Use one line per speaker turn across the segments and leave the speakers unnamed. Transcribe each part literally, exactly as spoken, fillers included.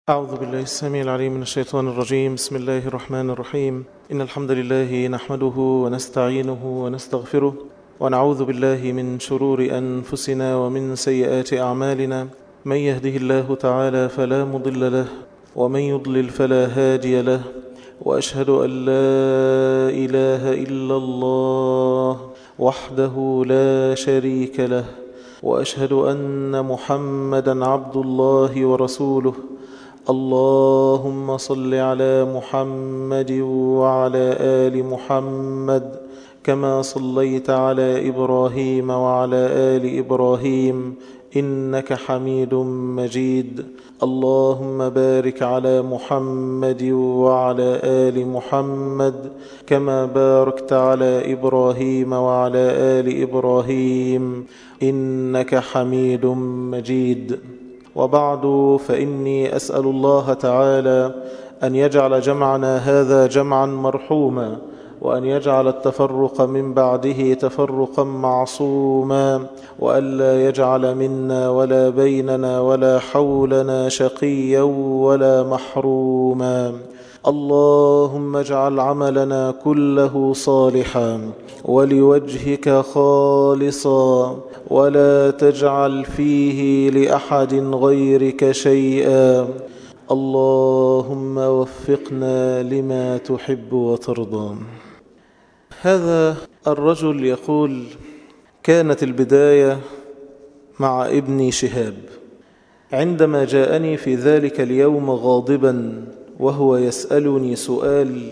أعوذ بالله السميع العليم من الشيطان الرجيم. بسم الله الرحمن الرحيم. إن الحمد لله نحمده ونستعينه ونستغفره ونعوذ بالله من شرور أنفسنا ومن سيئات أعمالنا. من يهده الله تعالى فلا مضل له ومن يضلل فلا هادي له، وأشهد أن لا إله إلا الله وحده لا شريك له، وأشهد أن محمدا عبد الله ورسوله. اللهم صل على محمد وعلى آل محمد كما صليت على إبراهيم وعلى آل إبراهيم إنك حميد مجيد. اللهم بارك على محمد وعلى آل محمد كما باركت على إبراهيم وعلى آل إبراهيم إنك حميد مجيد. وبعد، فإني أسأل الله تعالى أن يجعل جمعنا هذا جمعا مرحوما، وأن يجعل التفرق من بعده تفرقا معصوما، وألا يجعل منا ولا بيننا ولا حولنا شقيا ولا محروما. اللهم اجعل عملنا كله صالحا ولوجهك خالصا، ولا تجعل فيه لأحد غيرك شيئا. اللهم وفقنا لما تحب وترضى. هذا الرجل يقول: كانت البداية مع ابني شهاب عندما جاءني في ذلك اليوم غاضبا وهو يسألني سؤال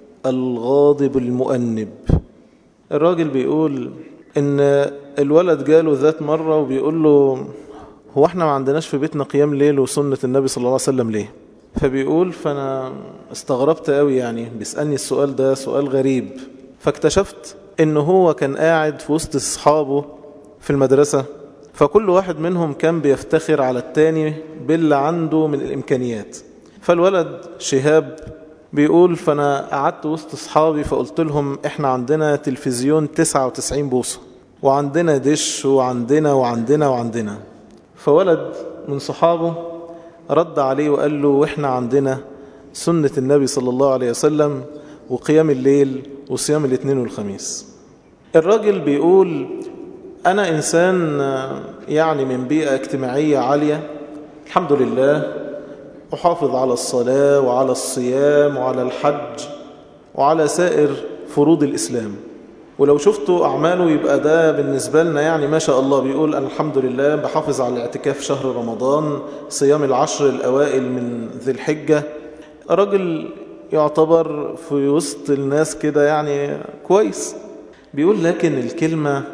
الغاضب المؤنب. الراجل بيقول إن الولد جاله ذات مرة وبيقول له: هو احنا ما عندناش في بيتنا قيام ليل وسنة النبي صلى الله عليه وسلم ليه؟ فبيقول: فأنا استغربت قوي، يعني بيسألني السؤال ده سؤال غريب. فاكتشفت إنه هو كان قاعد في وسط أصحابه في المدرسة، فكل واحد منهم كان بيفتخر على التاني باللي عنده من الإمكانيات. فالولد شهاب بيقول: فأنا قعدت وسط أصحابي فقلت لهم: إحنا عندنا تلفزيون تسعة وتسعين بوصة، وعندنا دش، وعندنا وعندنا وعندنا. فولد من صحابه رد عليه وقال له: وإحنا عندنا سنة النبي صلى الله عليه وسلم وقيام الليل وصيام الاثنين والخميس. الراجل بيقول: أنا إنسان يعني من بيئة اجتماعية عالية، الحمد لله، أحافظ على الصلاة وعلى الصيام وعلى الحج وعلى سائر فروض الإسلام، ولو شفتوا أعماله يبقى ده بالنسبة لنا يعني ما شاء الله. بيقول: أنا الحمد لله بحافظ على الاعتكاف شهر رمضان، صيام العشر الأوائل من ذي الحجة. راجل يعتبر في وسط الناس كده يعني كويس. بيقول: لكن الكلمة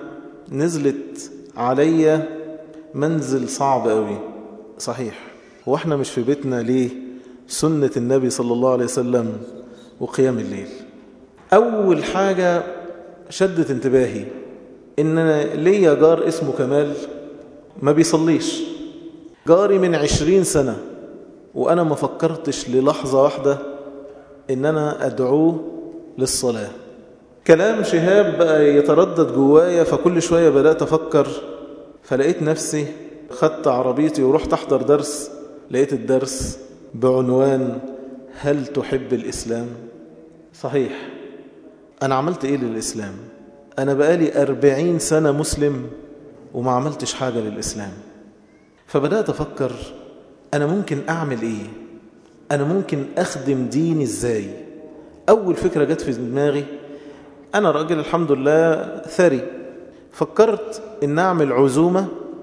نزلت عليا منزل صعب قوي. صحيح، هو احنا مش في بيتنا ليه سنة النبي صلى الله عليه وسلم وقيام الليل؟ أول حاجة شدت انتباهي إن ليا جار اسمه كمال ما بيصليش، جاري من عشرين سنة، وأنا ما فكرتش للحظة واحدة إن أنا أدعوه للصلاة. كلام شهاب بقى يتردد جوايا، فكل شوية بدأت أفكر، فلقيت نفسي خدت عربيتي ورحت أحضر درس. لقيت الدرس بعنوان: هل تحب الإسلام؟ صحيح، أنا عملت إيه للإسلام؟ أنا بقالي أربعين سنة مسلم وما عملتش حاجة للإسلام. فبدأت أفكر أنا ممكن أعمل إيه؟ أنا ممكن أخدم ديني إزاي؟ أول فكرة جت في دماغي، أنا راجل الحمد لله ثري، فكرت إن أعمل عزومة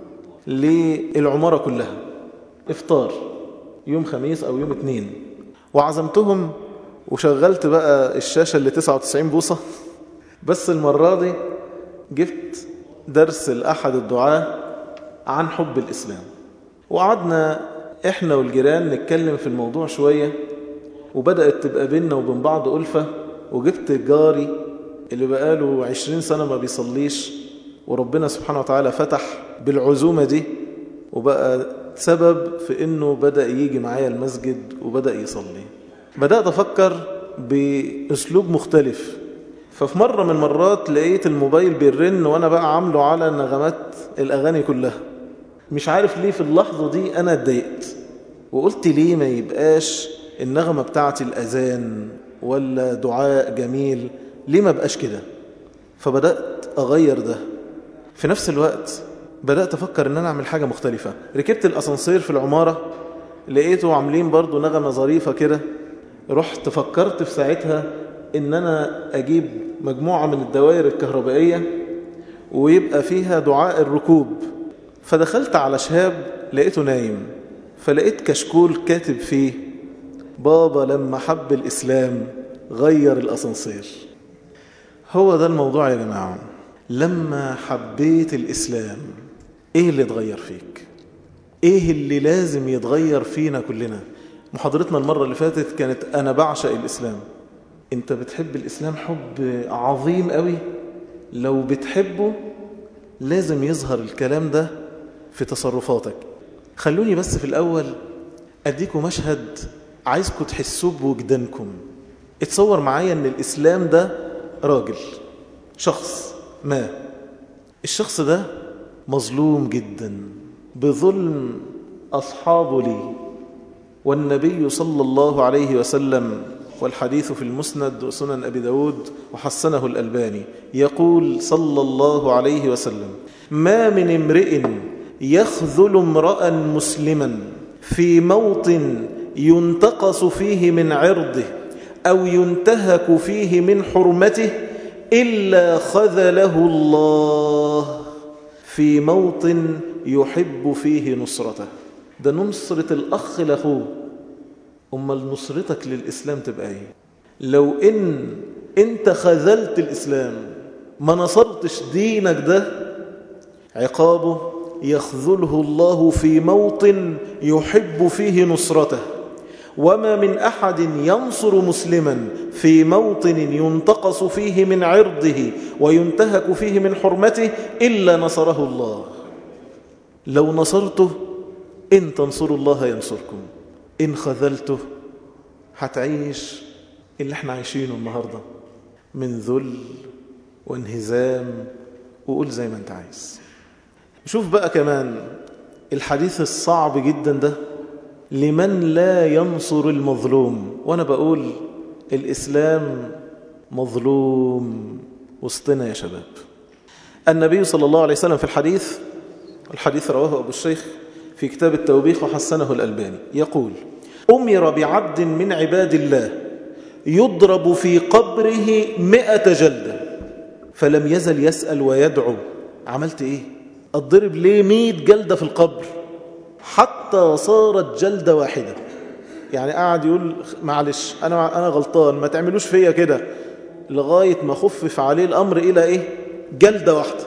للعمارة كلها، إفطار يوم خميس أو يوم اثنين، وعزمتهم وشغلت بقى الشاشة اللي تسعة وتسعين بوصة. بس المرة دي جبت درس لأحد الدعاة عن حب الإسلام، وقعدنا إحنا والجيران نتكلم في الموضوع شوية، وبدأت تبقى بيننا وبين بعض ألفة. وجبت جاري اللي بقاله عشرين سنة ما بيصليش، وربنا سبحانه وتعالى فتح بالعزومة دي وبقى سبب في إنه بدأ يجي معايا المسجد وبدأ يصلي. بدأت أفكر بأسلوب مختلف. ففي مرة من مرات لقيت الموبايل بيرن وأنا بقى عامله على نغمات الأغاني كلها. مش عارف ليه في اللحظة دي أنا اتضايقت وقلت ليه ما يبقاش النغمة بتاعت الأذان ولا دعاء جميل، ليه ما بقاش كده؟ فبدأت أغير ده. في نفس الوقت بدأت أفكر إن أنا أعمل حاجة مختلفة. ركبت الأسانسير في العمارة، لقيته عاملين برضو نغمة ظريفة كده. رحت فكرت في ساعتها إن أنا أجيب مجموعة من الدوائر الكهربائية ويبقى فيها دعاء الركوب. فدخلت على شهاب لقيته نايم، فلقيت كشكول كاتب فيه: بابا لما حب الإسلام غير الأسانسير. هو ده الموضوع يا جماعة. لما حبيت الإسلام إيه اللي اتغير فيك؟ إيه اللي لازم يتغير فينا كلنا؟ محاضرتنا المرة اللي فاتت كانت أنا بعشق الإسلام. أنت بتحب الإسلام حب عظيم قوي. لو بتحبه لازم يظهر الكلام ده في تصرفاتك. خلوني بس في الأول أديكم مشهد عايزكم تحسوه بوجدانكم. اتصور معايا أن الإسلام ده راجل، شخص ما. الشخص ده مظلوم جدا بظلم أصحابه لي، والنبي صلى الله عليه وسلم، والحديث في المسند وسنن أبي داود وحسنه الألباني، يقول صلى الله عليه وسلم: ما من امرئ يخذل امرأ مسلما في موطن ينتقص فيه من عرضه أو ينتهك فيه من حرمته إلا خذله الله في موطن يحب فيه نصرته. ده نصرة الأخ لأخوه. أمال نصرتك للإسلام تبقى إيه؟ لو إن أنت خذلت الإسلام ما نصرتش دينك، ده عقابه يخذله الله في موطن يحب فيه نصرته. وما من أحد ينصر مسلما في موطن ينتقص فيه من عرضه وينتهك فيه من حرمته إلا نصره الله. لو نصرته إن تنصروا الله ينصركم، إن خذلته هتعيش اللي احنا عايشينه النهاردة من ذل وانهزام، وقول زي ما انت عايز. شوف بقى كمان الحديث الصعب جدا ده: لمن لا ينصر المظلوم. وانا بقول الإسلام مظلوم وسطنا يا شباب. النبي صلى الله عليه وسلم في الحديث، الحديث رواه أبو الشيخ في كتاب التوبيخ وحسنه الألباني، يقول: أمر بعبد من عباد الله يضرب في قبره مئة جلدة فلم يزل يسأل ويدعو: عملت إيه؟ أضرب ليه مئة جلدة في القبر؟ حتى صارت جلدة واحدة. يعني قاعد يقول معلش أنا أنا غلطان، ما تعملوش فيا كده، لغاية ما خفف عليه الأمر إلى إيه؟ جلدة واحدة.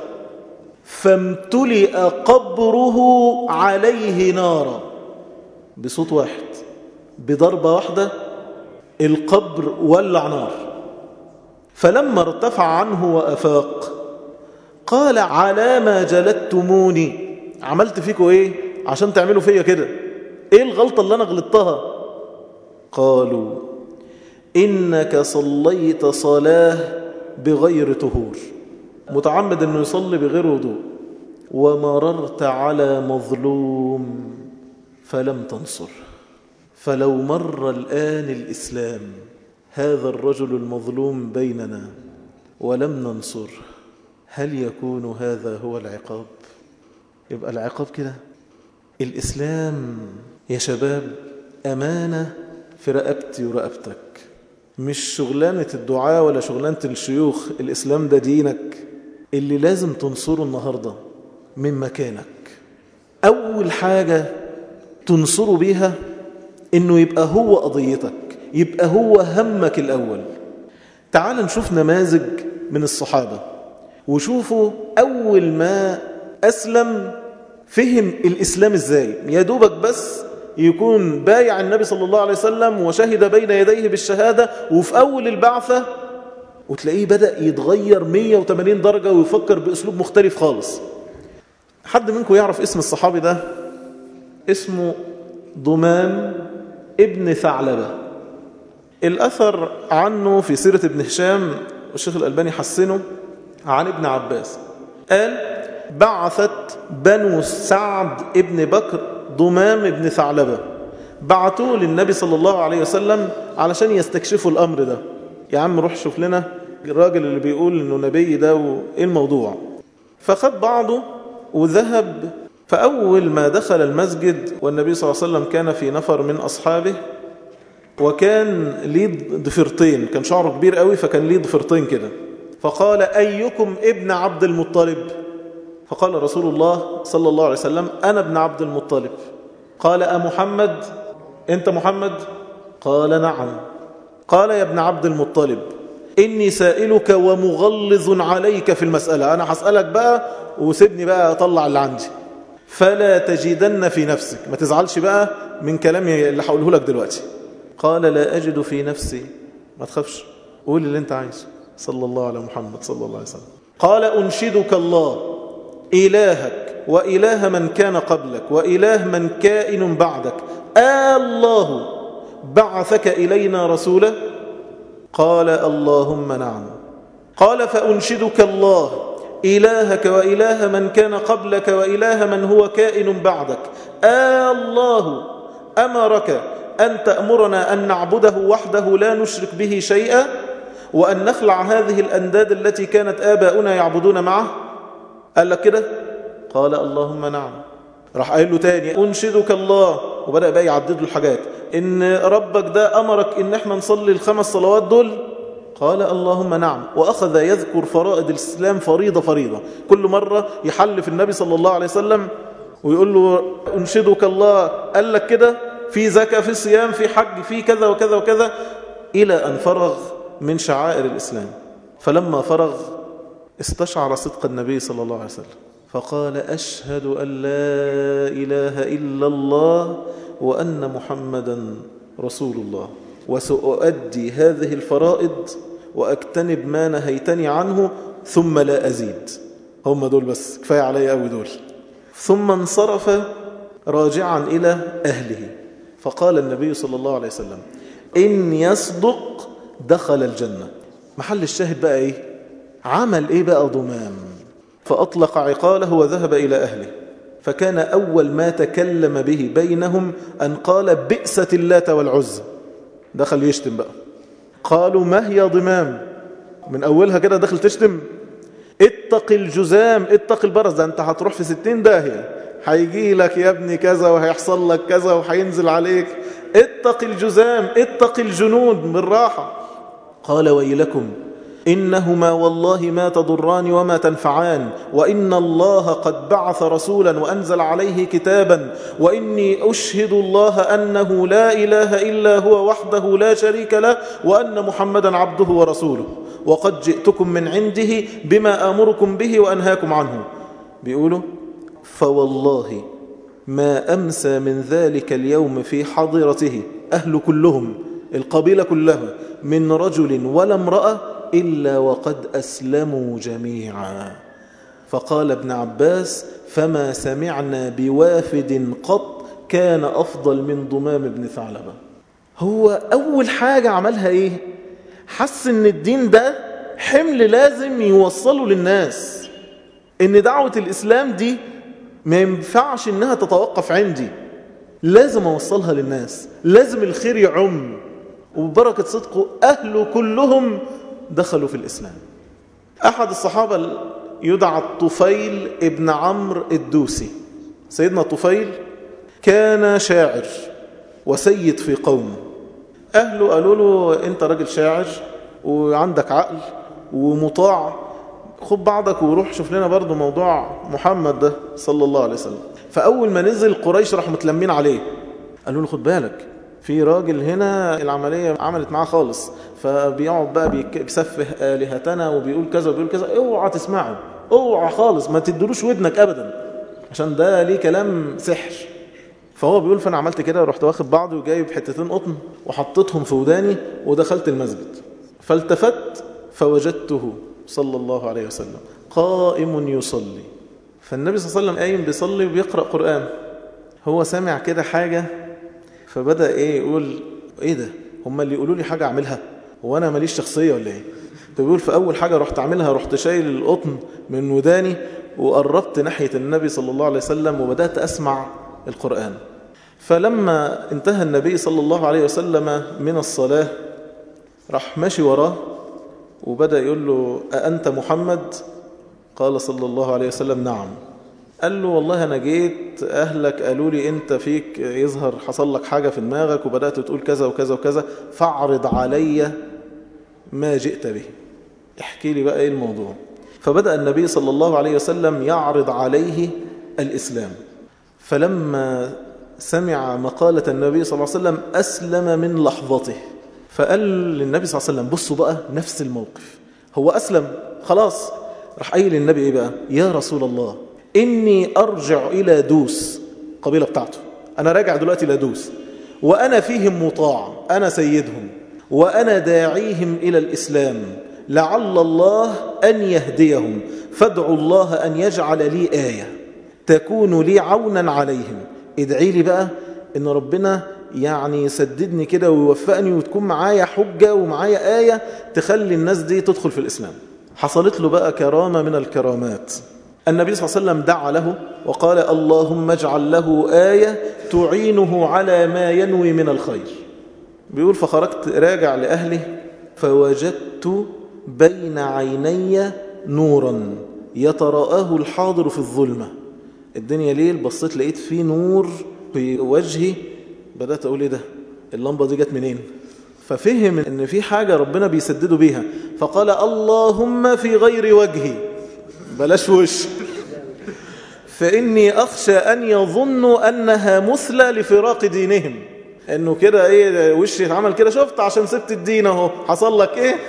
فامتلئ قبره عليه نارا. بصوت واحد، بضربة واحدة، القبر ولع نار. فلما ارتفع عنه وأفاق قال: على ما جلدتموني؟ عملت فيكم إيه عشان تعملوا فيا كده؟ إيه الغلطة اللي أنا غلطتها؟ قالوا: إنك صليت صلاة بغير طهور، متعمد أنه يصلي بغير وضوء، ومررت على مظلوم فلم تنصر. فلو مر الآن الإسلام هذا الرجل المظلوم بيننا ولم ننصر، هل يكون هذا هو العقاب؟ يبقى العقاب كده. الإسلام يا شباب أمانة في رقبتي ورقبتك، مش شغلانة الدعاء ولا شغلانة الشيوخ. الإسلام ده دينك اللي لازم تنصره النهاردة من مكانك. أول حاجة تنصره بيها إنه يبقى هو قضيتك، يبقى هو همك الأول. تعال نشوف نماذج من الصحابة، وشوفوا أول ما أسلم فهم الإسلام إزاي. يا دوبك بس يكون بايع النبي صلى الله عليه وسلم وشهد بين يديه بالشهادة، وفي أول البعثة وتلاقيه بدأ يتغير مية وثمانين درجة ويفكر بأسلوب مختلف خالص. حد منكم يعرف اسم الصحابي ده؟ اسمه ضمان ابن ثعلبة. الأثر عنه في سيرة ابن هشام والشيخ الألباني حسنه عن ابن عباس قال: بعثت بنو سعد ابن بكر ضمام ابن ثعلبة بعتوه للنبي صلى الله عليه وسلم علشان يستكشفوا الأمر ده. يا عم روح شوف لنا الراجل اللي بيقول إنه نبي ده وإيه الموضوع. فخد بعضه وذهب. فأول ما دخل المسجد والنبي صلى الله عليه وسلم كان في نفر من أصحابه، وكان ليه ضفرتين، كان شعره كبير قوي فكان ليه ضفرتين كده. فقال أيكم ابن عبد المطلب؟ فقال رسول الله صلى الله عليه وسلم أنا ابن عبد المطلب. قال أمحمد؟ أنت محمد؟ قال نعم. قال يا ابن عبد المطلب إني سائلك ومغلظ عليك في المسألة، أنا هسألك بقى وسيبني بقى أطلع اللي عندي، فلا تجدن في نفسك، ما تزعلش بقى من كلامي اللي هقوله لك دلوقتي. قال لا أجد في نفسي، ما تخافش قول اللي انت عايزه. صلى الله على محمد صلى الله عليه وسلم. قال أنشدك الله إلهك وإله من كان قبلك وإله من كائن بعدك، آه الله بعثك إلينا رسولا؟ قال اللهم نعم. قال فأنشدك الله إلهك وإله من كان قبلك وإله من هو كائن بعدك، آه الله أمرك أن تأمرنا أن نعبده وحده لا نشرك به شيئا، وأن نخلع هذه الأنداد التي كانت آباؤنا يعبدون معه؟ قال لك كده؟ قال اللهم نعم. راح قال له تاني أنشدك الله، وبدأ بقى يعدد له الحاجات، إن ربك ده أمرك إن احنا نصلي الخمس صلوات دول؟ قال اللهم نعم. وأخذ يذكر فرائض الإسلام فريضة فريضة، كل مرة يحلف النبي صلى الله عليه وسلم ويقول له أنشدك الله، قال لك كده؟ في زكاة، في صيام، في حج، في كذا وكذا وكذا، إلى أن فرغ من شعائر الإسلام. فلما فرغ استشعر صدق النبي صلى الله عليه وسلم فقال أشهد أن لا إله إلا الله وأن محمدا رسول الله، وسأؤدي هذه الفرائض وأجتنب ما نهيتني عنه ثم لا أزيد. هم دول بس كفاية علي أوي دول. ثم انصرف راجعا إلى أهله. فقال النبي صلى الله عليه وسلم إن يصدق دخل الجنة. محل الشاهد بقى إيه؟ عمل إيه بقى؟ ضمام. فأطلق عقاله وذهب إلى أهله. فكان أول ما تكلم به بينهم أن قال بئست اللات والعزى. دخل يشتم بقى. قالوا ما هي ضمام؟ من أولها كده دخل تشتم. اتق الجزام، اتق البرص، ده أنت هتروح في ستين داهية، هيجي لك يا ابني كذا وهيحصل لك كذا وهينزل عليك. اتق الجزام، اتق الجنود بالراحة. قال ويلكم إنهما والله ما تضران وما تنفعان، وإن الله قد بعث رسولا وأنزل عليه كتابا، وإني أشهد الله أنه لا إله إلا هو وحده لا شريك له، وأن محمدا عبده ورسوله، وقد جئتكم من عنده بما آمركم به وأنهاكم عنه. بيقولوا فوالله ما أمسى من ذلك اليوم في حضرته أهل كلهم، القبيلة كلها، من رجل ولا امرأة إلا وقد أسلموا جميعا. فقال ابن عباس فما سمعنا بوافد قط كان أفضل من ضمام بن ثعلبة. هو أول حاجة عملها إيه؟ حس إن الدين ده حمل لازم يوصله للناس، إن دعوة الإسلام دي ما ينفعش إنها تتوقف عندي، لازم أوصلها للناس، لازم الخير يعم. وببركة صدقه أهله كلهم دخلوا في الإسلام. أحد الصحابة يدعى الطفيل ابن عمرو الدوسي. سيدنا الطفيل كان شاعر وسيد في قومه. أهله قالوا له أنت راجل شاعر وعندك عقل ومطاع، خد بعضك وروح شوف لنا برضو موضوع محمد ده صلى الله عليه وسلم. فأول ما نزل قريش راح متلمين عليه، قالوا له خد بالك في راجل هنا العملية عملت معاه خالص، فبيقعد بقى بيسفه آلهتنا وبيقول كذا وبيقول كذا، اوعى تسمعه، اوعى خالص ما تدلوش ودنك أبدا عشان ده ليه كلام سحر. فهو بيقول فأنا عملت كده ورحت واخد بعضي وجايب حتتين قطن وحطيتهم في وداني ودخلت المسجد، فالتفت فوجدته صلى الله عليه وسلم قائم يصلي. فالنبي صلى الله عليه وسلم قايم بيصلي وبيقرأ قرآن، هو سمع كده حاجة فبدأ ايه يقول ايه ده، هم اللي يقولوا لي حاجة اعملها وانا ماليش شخصية ولا ايه؟ فبيقول في اول حاجة رحت اعملها رحت شايل القطن من وداني وقربت ناحية النبي صلى الله عليه وسلم وبدأت اسمع القرآن. فلما انتهى النبي صلى الله عليه وسلم من الصلاة راح ماشي وراه وبدأ يقول له: أأنت محمد؟ قال صلى الله عليه وسلم: نعم. قال له: والله أنا جيت أهلك قالوا لي أنت فيك يظهر حصل لك حاجة في دماغك وبدأت تقول كذا وكذا وكذا، فاعرض علي ما جئت به، احكي لي بقى إيه الموضوع. فبدأ النبي صلى الله عليه وسلم يعرض عليه الإسلام. فلما سمع مقالة النبي صلى الله عليه وسلم أسلم من لحظته. فقال للنبي صلى الله عليه وسلم: بصوا بقى نفس الموقف، هو أسلم خلاص، راح قايل للنبي إيه بقى؟ يا رسول الله إني أرجع إلى دوس، قبيلة بتاعته، أنا راجع دلوقتي إلى دوس وأنا فيهم مطاع، أنا سيدهم وأنا داعيهم إلى الإسلام، لعل الله أن يهديهم، فادعوا الله أن يجعل لي آية تكون لي عونا عليهم. ادعي لي بقى إن ربنا يعني يسددني كده ويوفقني وتكون معايا حجة ومعايا آية تخلي الناس دي تدخل في الإسلام. حصلت له بقى كرامة من الكرامات. النبي صلى الله عليه وسلم دعا له وقال: اللهم اجعل له آية تعينه على ما ينوي من الخير. بيقول: فخرجت راجع لأهلي فوجدت بين عيني نورا يتراءاه الحاضر في الظلمة. الدنيا ليل، بصيت لقيت فيه نور في وجهي، بدأت أقول: إيه ده؟ اللمبة دي جت منين؟ ففهم إن في حاجة ربنا بيسدده بيها، فقال: اللهم في غير وجهي، بلاش وش، فإني أخشى أن يظنوا أنها مثلى لفراق دينهم، إنه كده إيه وشي اتعمل كده، شفت عشان سبت الدين أهو حصل لك إيه.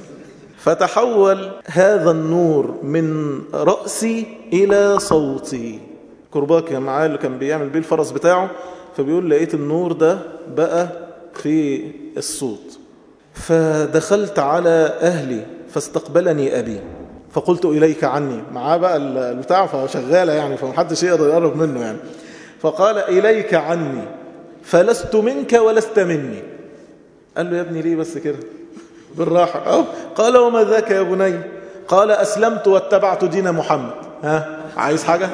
فتحول هذا النور من رأسي إلى صوتي. كرباك معاه اللي كان بيعمل بيه الفرس بتاعه، فبيقول: لقيت النور ده بقى في الصوت. فدخلت على أهلي فاستقبلني أبي فقلت: إليك عني، معاه بقى البتاع فشغالة يعني فمحدش يقدر يقرب منه يعني. فقال: إليك عني فلست منك ولست مني. قال له: يا ابني ليه بس كده بالراحة؟ أو قال: وما ذاك يا بني؟ قال: أسلمت واتبعت دين محمد. ها عايز حاجة؟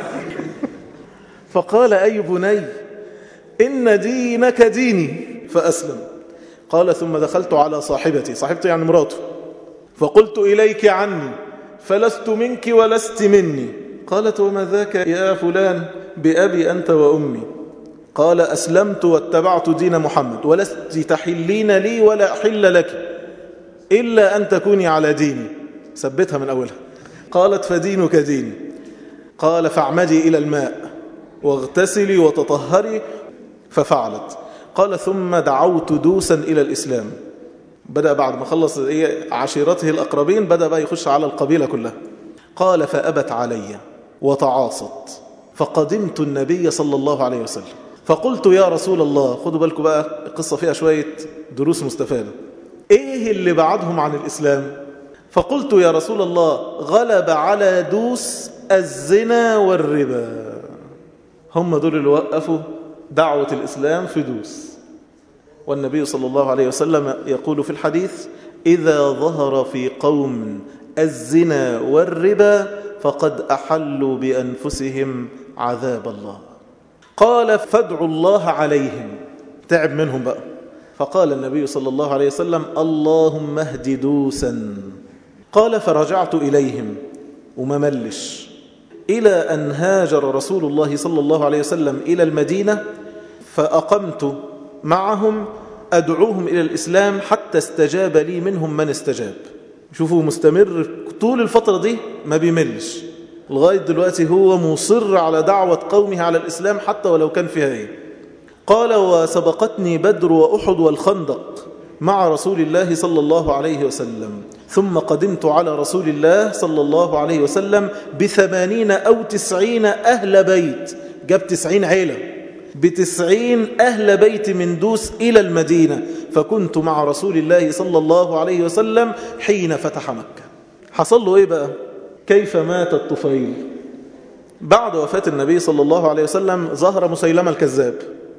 فقال: أي بني إن دينك ديني، فأسلم. قال: ثم دخلت على صاحبتي، صاحبتي يعني مراته، فقلت: إليك عني فلست منك ولست مني. قالت: وما ذاك يا فلان؟ بأبي أنت وأمي. قال: أسلمت واتبعت دين محمد ولست تحلين لي ولا أحل لك إلا أن تكوني على ديني. ثبتها من أولها. قالت: فدينك ديني. قال: فاعمدي إلى الماء واغتسلي وتطهري. ففعلت. قال: ثم دعوت دوسا إلى الإسلام. بدأ بعد ما خلص عشيرته الأقربين بدأ بقى يخش على القبيلة كلها. قال: فأبت علي وتعاصت، فقدمت النبي صلى الله عليه وسلم فقلت: يا رسول الله، خدوا بالكم بقى القصة فيها شوية دروس مستفادة، إيه اللي بعدهم عن الإسلام؟ فقلت: يا رسول الله، غلب على دوس الزنا والربا. هم دول اللي وقفوا دعوة الإسلام في دوس. والنبي صلى الله عليه وسلم يقول في الحديث: إذا ظهر في قوم الزنا والربا فقد أحلوا بأنفسهم عذاب الله. قال: فادعوا الله عليهم. تعب منهم بقى. فقال النبي صلى الله عليه وسلم: اللهم اهد دوسا. قال: فرجعت إليهم وما ملش إلى أن هاجر رسول الله صلى الله عليه وسلم إلى المدينة، فأقمت معهم أدعوهم إلى الإسلام حتى استجاب لي منهم من استجاب. شوفوا مستمر طول الفترة دي ما بيملش لغاية دلوقتي، هو مصر على دعوة قومه على الإسلام حتى ولو كان فيها إيه. قال: وسبقتني بدر وأحد والخندق مع رسول الله صلى الله عليه وسلم، ثم قدمت على رسول الله صلى الله عليه وسلم بثمانين أو تسعين أهل بيت، جاب تسعين عيلة بتسعين أهل بيت من دوس إلى المدينة، فكنت مع رسول الله صلى الله عليه وسلم حين فتح مكة. حصل له إيه بقى؟ كيف مات الطفيل؟ بعد وفاة النبي صلى الله عليه وسلم ظهر مسيلمة الكذاب،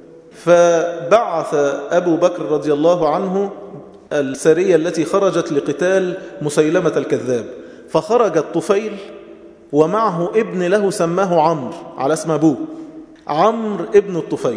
فبعث أبو بكر رضي الله عنه السرية التي خرجت لقتال مسيلمة الكذاب. فخرج الطفيل ومعه ابن له سماه عمرو على اسم أبوه، عمرو ابن الطفيل.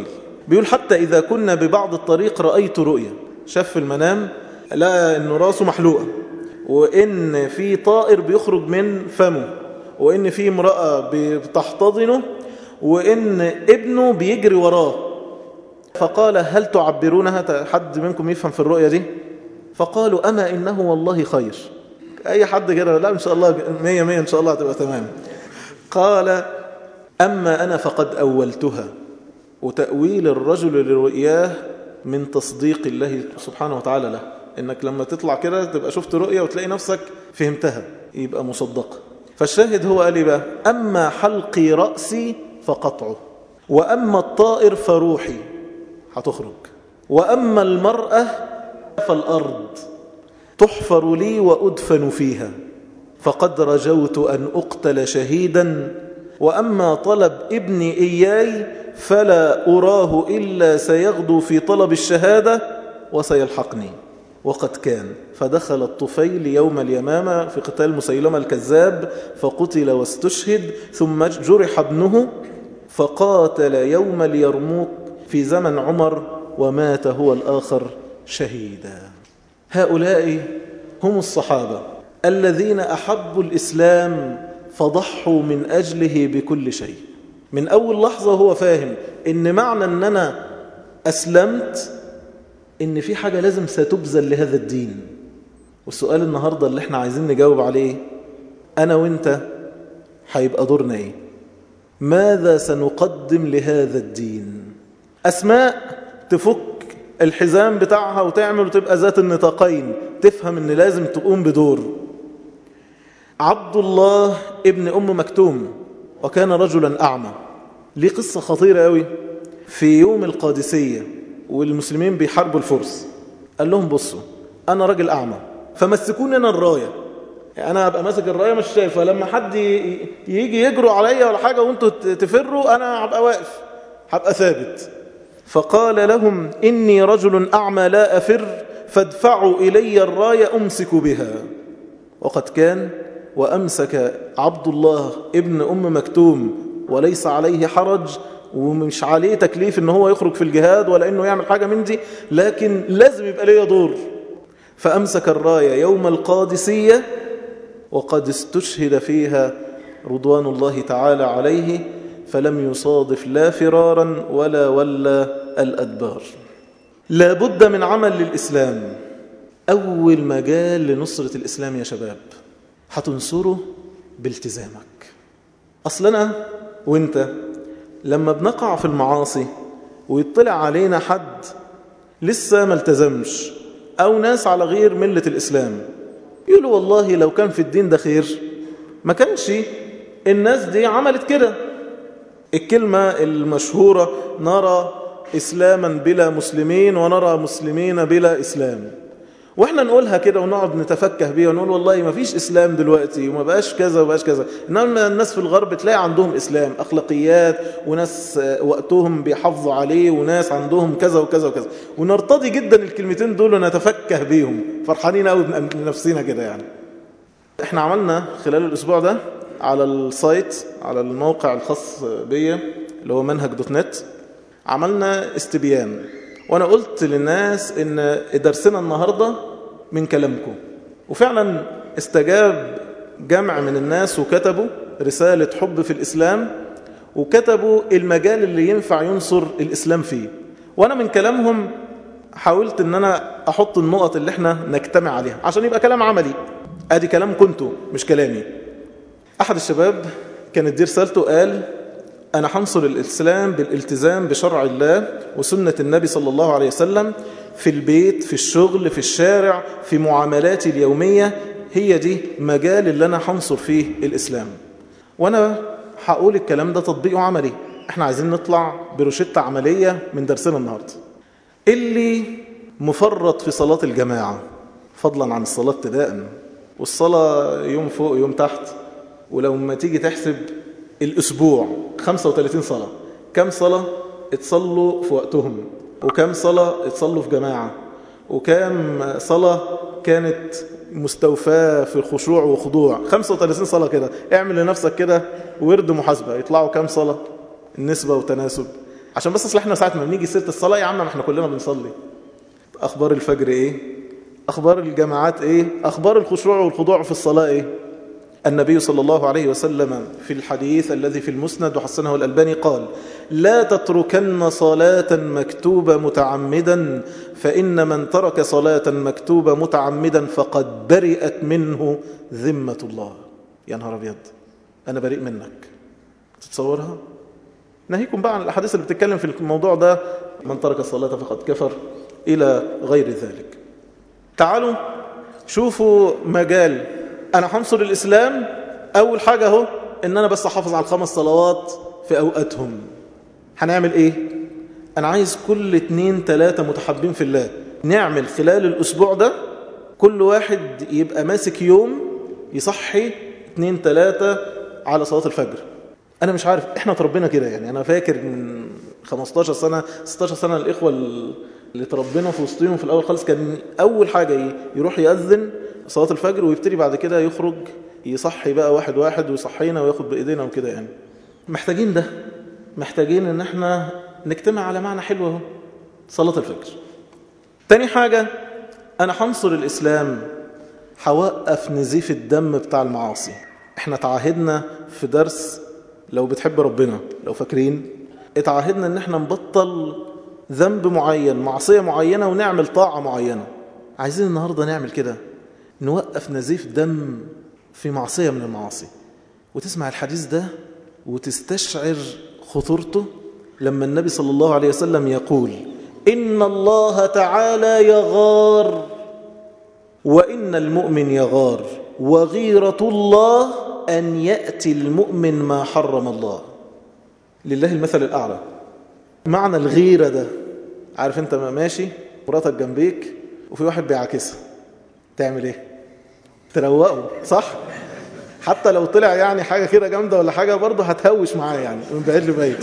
بيقول حتى إذا كنا ببعض الطريق رأيت رؤيا، شاف في المنام لقى إنه راسه محلوقة، وإن في طائر بيخرج من فمه، وإن في امرأة بتحتضنه، وإن ابنه بيجري وراه. فقال هل تعبرونها؟ حد منكم يفهم في الرؤيا دي؟ فقالوا أما إنه والله خير. أي حد كده لا إن شاء الله مية مية إن شاء الله هتبقى تمام. قال أما أنا فقد أولتها، وتأويل الرجل لرؤياه من تصديق الله سبحانه وتعالى له، إنك لما تطلع كده تبقى شفت رؤية وتلاقي نفسك فهمتها يبقى مصدق. فالشاهد هو قال لي بقى أما حلقي رأسي فقطعه، وأما الطائر فروحي هتخرج، وأما المرأة فالأرض تحفر لي وأدفن فيها، فقد رجوت أن أقتل شهيدا، وأما طلب ابني إياي فلا أراه إلا سيغدو في طلب الشهادة وسيلحقني. وقد كان فدخل الطفيل يوم اليمامة في قتال مسيلمة الكذاب فقتل واستشهد، ثم جرح ابنه فقاتل يوم اليرموك في زمن عمر ومات هو الآخر شهيدا. هؤلاء هم الصحابة الذين أحبوا الإسلام فضحوا من أجله بكل شيء. من أول لحظة هو فاهم إن معنى أن أنا أسلمت إن في حاجة لازم ستبذل لهذا الدين. والسؤال النهاردة اللي احنا عايزين نجاوب عليه أنا وإنت هيبقى دورنا إيه؟ ماذا سنقدم لهذا الدين؟ أسماء تفك الحزام بتاعها وتعمل وتبقى ذات النطاقين، تفهم إن لازم تقوم بدور. عبد الله ابن أم مكتوم وكان رجلا أعمى، ليه قصة خطيرة قوي. في يوم القادسية والمسلمين بيحاربوا الفرس قال لهم بصوا أنا راجل أعمى فمسكوني أنا الراية، يعني أنا أبقى ماسك الراية مش شايفة، لما حد يجي يجروا عليا ولا حاجة وانتوا تفروا أنا هبقى واقف هبقى ثابت. فقال لهم إني رجل أعمى لا أفر فادفعوا إلي الراية أمسك بها. وقد كان وأمسك عبد الله ابن أم مكتوم وليس عليه حرج ومش عليه تكليف إنه هو يخرج في الجهاد ولا إنه يعمل حاجة من دي، لكن لازم يبقى ليه دور. فأمسك الراية يوم القادسية وقد استشهد فيها رضوان الله تعالى عليه، فلم يصادف لا فرارا ولا ولا الأدبار. لا بد من عمل للإسلام. أول مجال لنصرة الإسلام يا شباب هتنصره بالتزامك. أصلنا وانت لما بنقع في المعاصي ويطلع علينا حد لسه ما التزمش أو ناس على غير ملة الإسلام يقولوا والله لو كان في الدين ده خير ما كانش الناس دي عملت كده. الكلمة المشهورة نرى إسلاما بلا مسلمين ونرى مسلمين بلا إسلام، وإحنا نقولها كده ونقعد نتفكه بيها ونقول والله ما فيش إسلام دلوقتي وما بقاش كذا وما بقاش كذا. إنما الناس في الغرب تلاقي عندهم إسلام أخلاقيات وناس وقتهم بيحافظوا عليه وناس عندهم كذا وكذا وكذا، ونرتضي جدا الكلمتين دول ونتفكه بيهم فرحانين قوي بنفسنا كده. يعني إحنا عملنا خلال الأسبوع ده على السايت على الموقع الخاص بيا اللي هو منهج دوت نت عملنا استبيان، وأنا قلت للناس إن درسنا النهاردة من كلامكم، وفعلا استجاب جمع من الناس وكتبوا رسالة حب في الإسلام وكتبوا المجال اللي ينفع ينصر الإسلام فيه، وأنا من كلامهم حاولت إن أنا أحط النقط اللي احنا نجتمع عليها عشان يبقى كلام عملي. أدي كلام كنتوا مش كلامي. أحد الشباب كانت دي رسالته قال أنا حنصر الإسلام بالالتزام بشرع الله وسنة النبي صلى الله عليه وسلم في البيت في الشغل في الشارع في معاملاتي اليومية، هي دي مجال اللي أنا حنصر فيه الإسلام. وأنا هقول الكلام ده تطبيقه عملي. احنا عايزين نطلع بروشتة عملية من درسنا النهاردة. اللي مفرط في صلاة الجماعة فضلا عن الصلاة ابتداء، والصلاة يوم فوق يوم تحت، ولو ما تيجي تحسب الأسبوع خمسة وثلاثين صلاة، كم صلاة اتصلوا في وقتهم، وكم صلاة اتصلوا في جماعة، وكم صلاة كانت مستوفاة في الخشوع وخضوع. خمسة وثلاثين صلاة كده. اعمل لنفسك كده ورد محاسبة، يطلعوا كم صلاة النسبة وتناسب عشان بس اصل احنا ساعة ما بنيجي سيرة الصلاة يا عم ما احنا كلنا بنصلي. أخبار الفجر إيه؟ أخبار الجماعات إيه؟ أخبار الخشوع والخضوع في الصلاة إيه؟ النبي صلى الله عليه وسلم في الحديث الذي في المسند وحسنه الألباني قال: لا تتركن صلاة مكتوبة متعمدا فإن من ترك صلاة مكتوبة متعمدا فقد برئت منه ذمة الله. يا نهار أبيض، أنا بريء منك. تتصورها؟ ناهيكم بقى عن الأحاديث اللي بتتكلم في الموضوع ده، من ترك الصلاة فقد كفر إلى غير ذلك. تعالوا شوفوا مجال أنا هنصر الإسلام. أول حاجة هو إن أنا بس أحافظ على الخمس صلوات في أوقاتهم. هنعمل إيه؟ أنا عايز كل اتنين تلاتة متحبين في الله نعمل خلال الأسبوع ده كل واحد يبقى ماسك يوم يصحي اتنين تلاتة على صلاة الفجر. أنا مش عارف إحنا تربينا كده يعني. أنا فاكر من خمستاشر سنة ستاشر سنة الإخوة اللي تربينا في وسطهم في الأول خالص كان أول حاجة يروح يأذن صلاة الفجر ويبتدي بعد كده يخرج يصحي بقى واحد واحد ويصحينا وياخد بإيدينا وكده يعني. محتاجين ده، محتاجين إن إحنا نجتمع على معنى حلو اهو، صلاة الفجر. تاني حاجة أنا هنصر الإسلام، هوقف نزيف الدم بتاع المعاصي. إحنا تعاهدنا في درس لو بتحب ربنا لو فاكرين اتعاهدنا إن إحنا نبطل ذنب معين معصية معينة ونعمل طاعة معينة. عايزين النهاردة نعمل كده، نوقف نزيف دم في معصية من المعاصي. وتسمع الحديث ده وتستشعر خطورته لما النبي صلى الله عليه وسلم يقول: إن الله تعالى يغار وإن المؤمن يغار وغيرة الله أن يأتي المؤمن ما حرم الله. لله المثل الأعلى. معنى الغيرة ده، عارف انت ما ماشي مراتك جنبيك وفي واحد بيعاكسها، تعمل ايه؟ تروقه، صح؟ حتى لو طلع يعني حاجة كده جامدة ولا حاجة برضه هتهوش معاه يعني من بعيد لبعيد.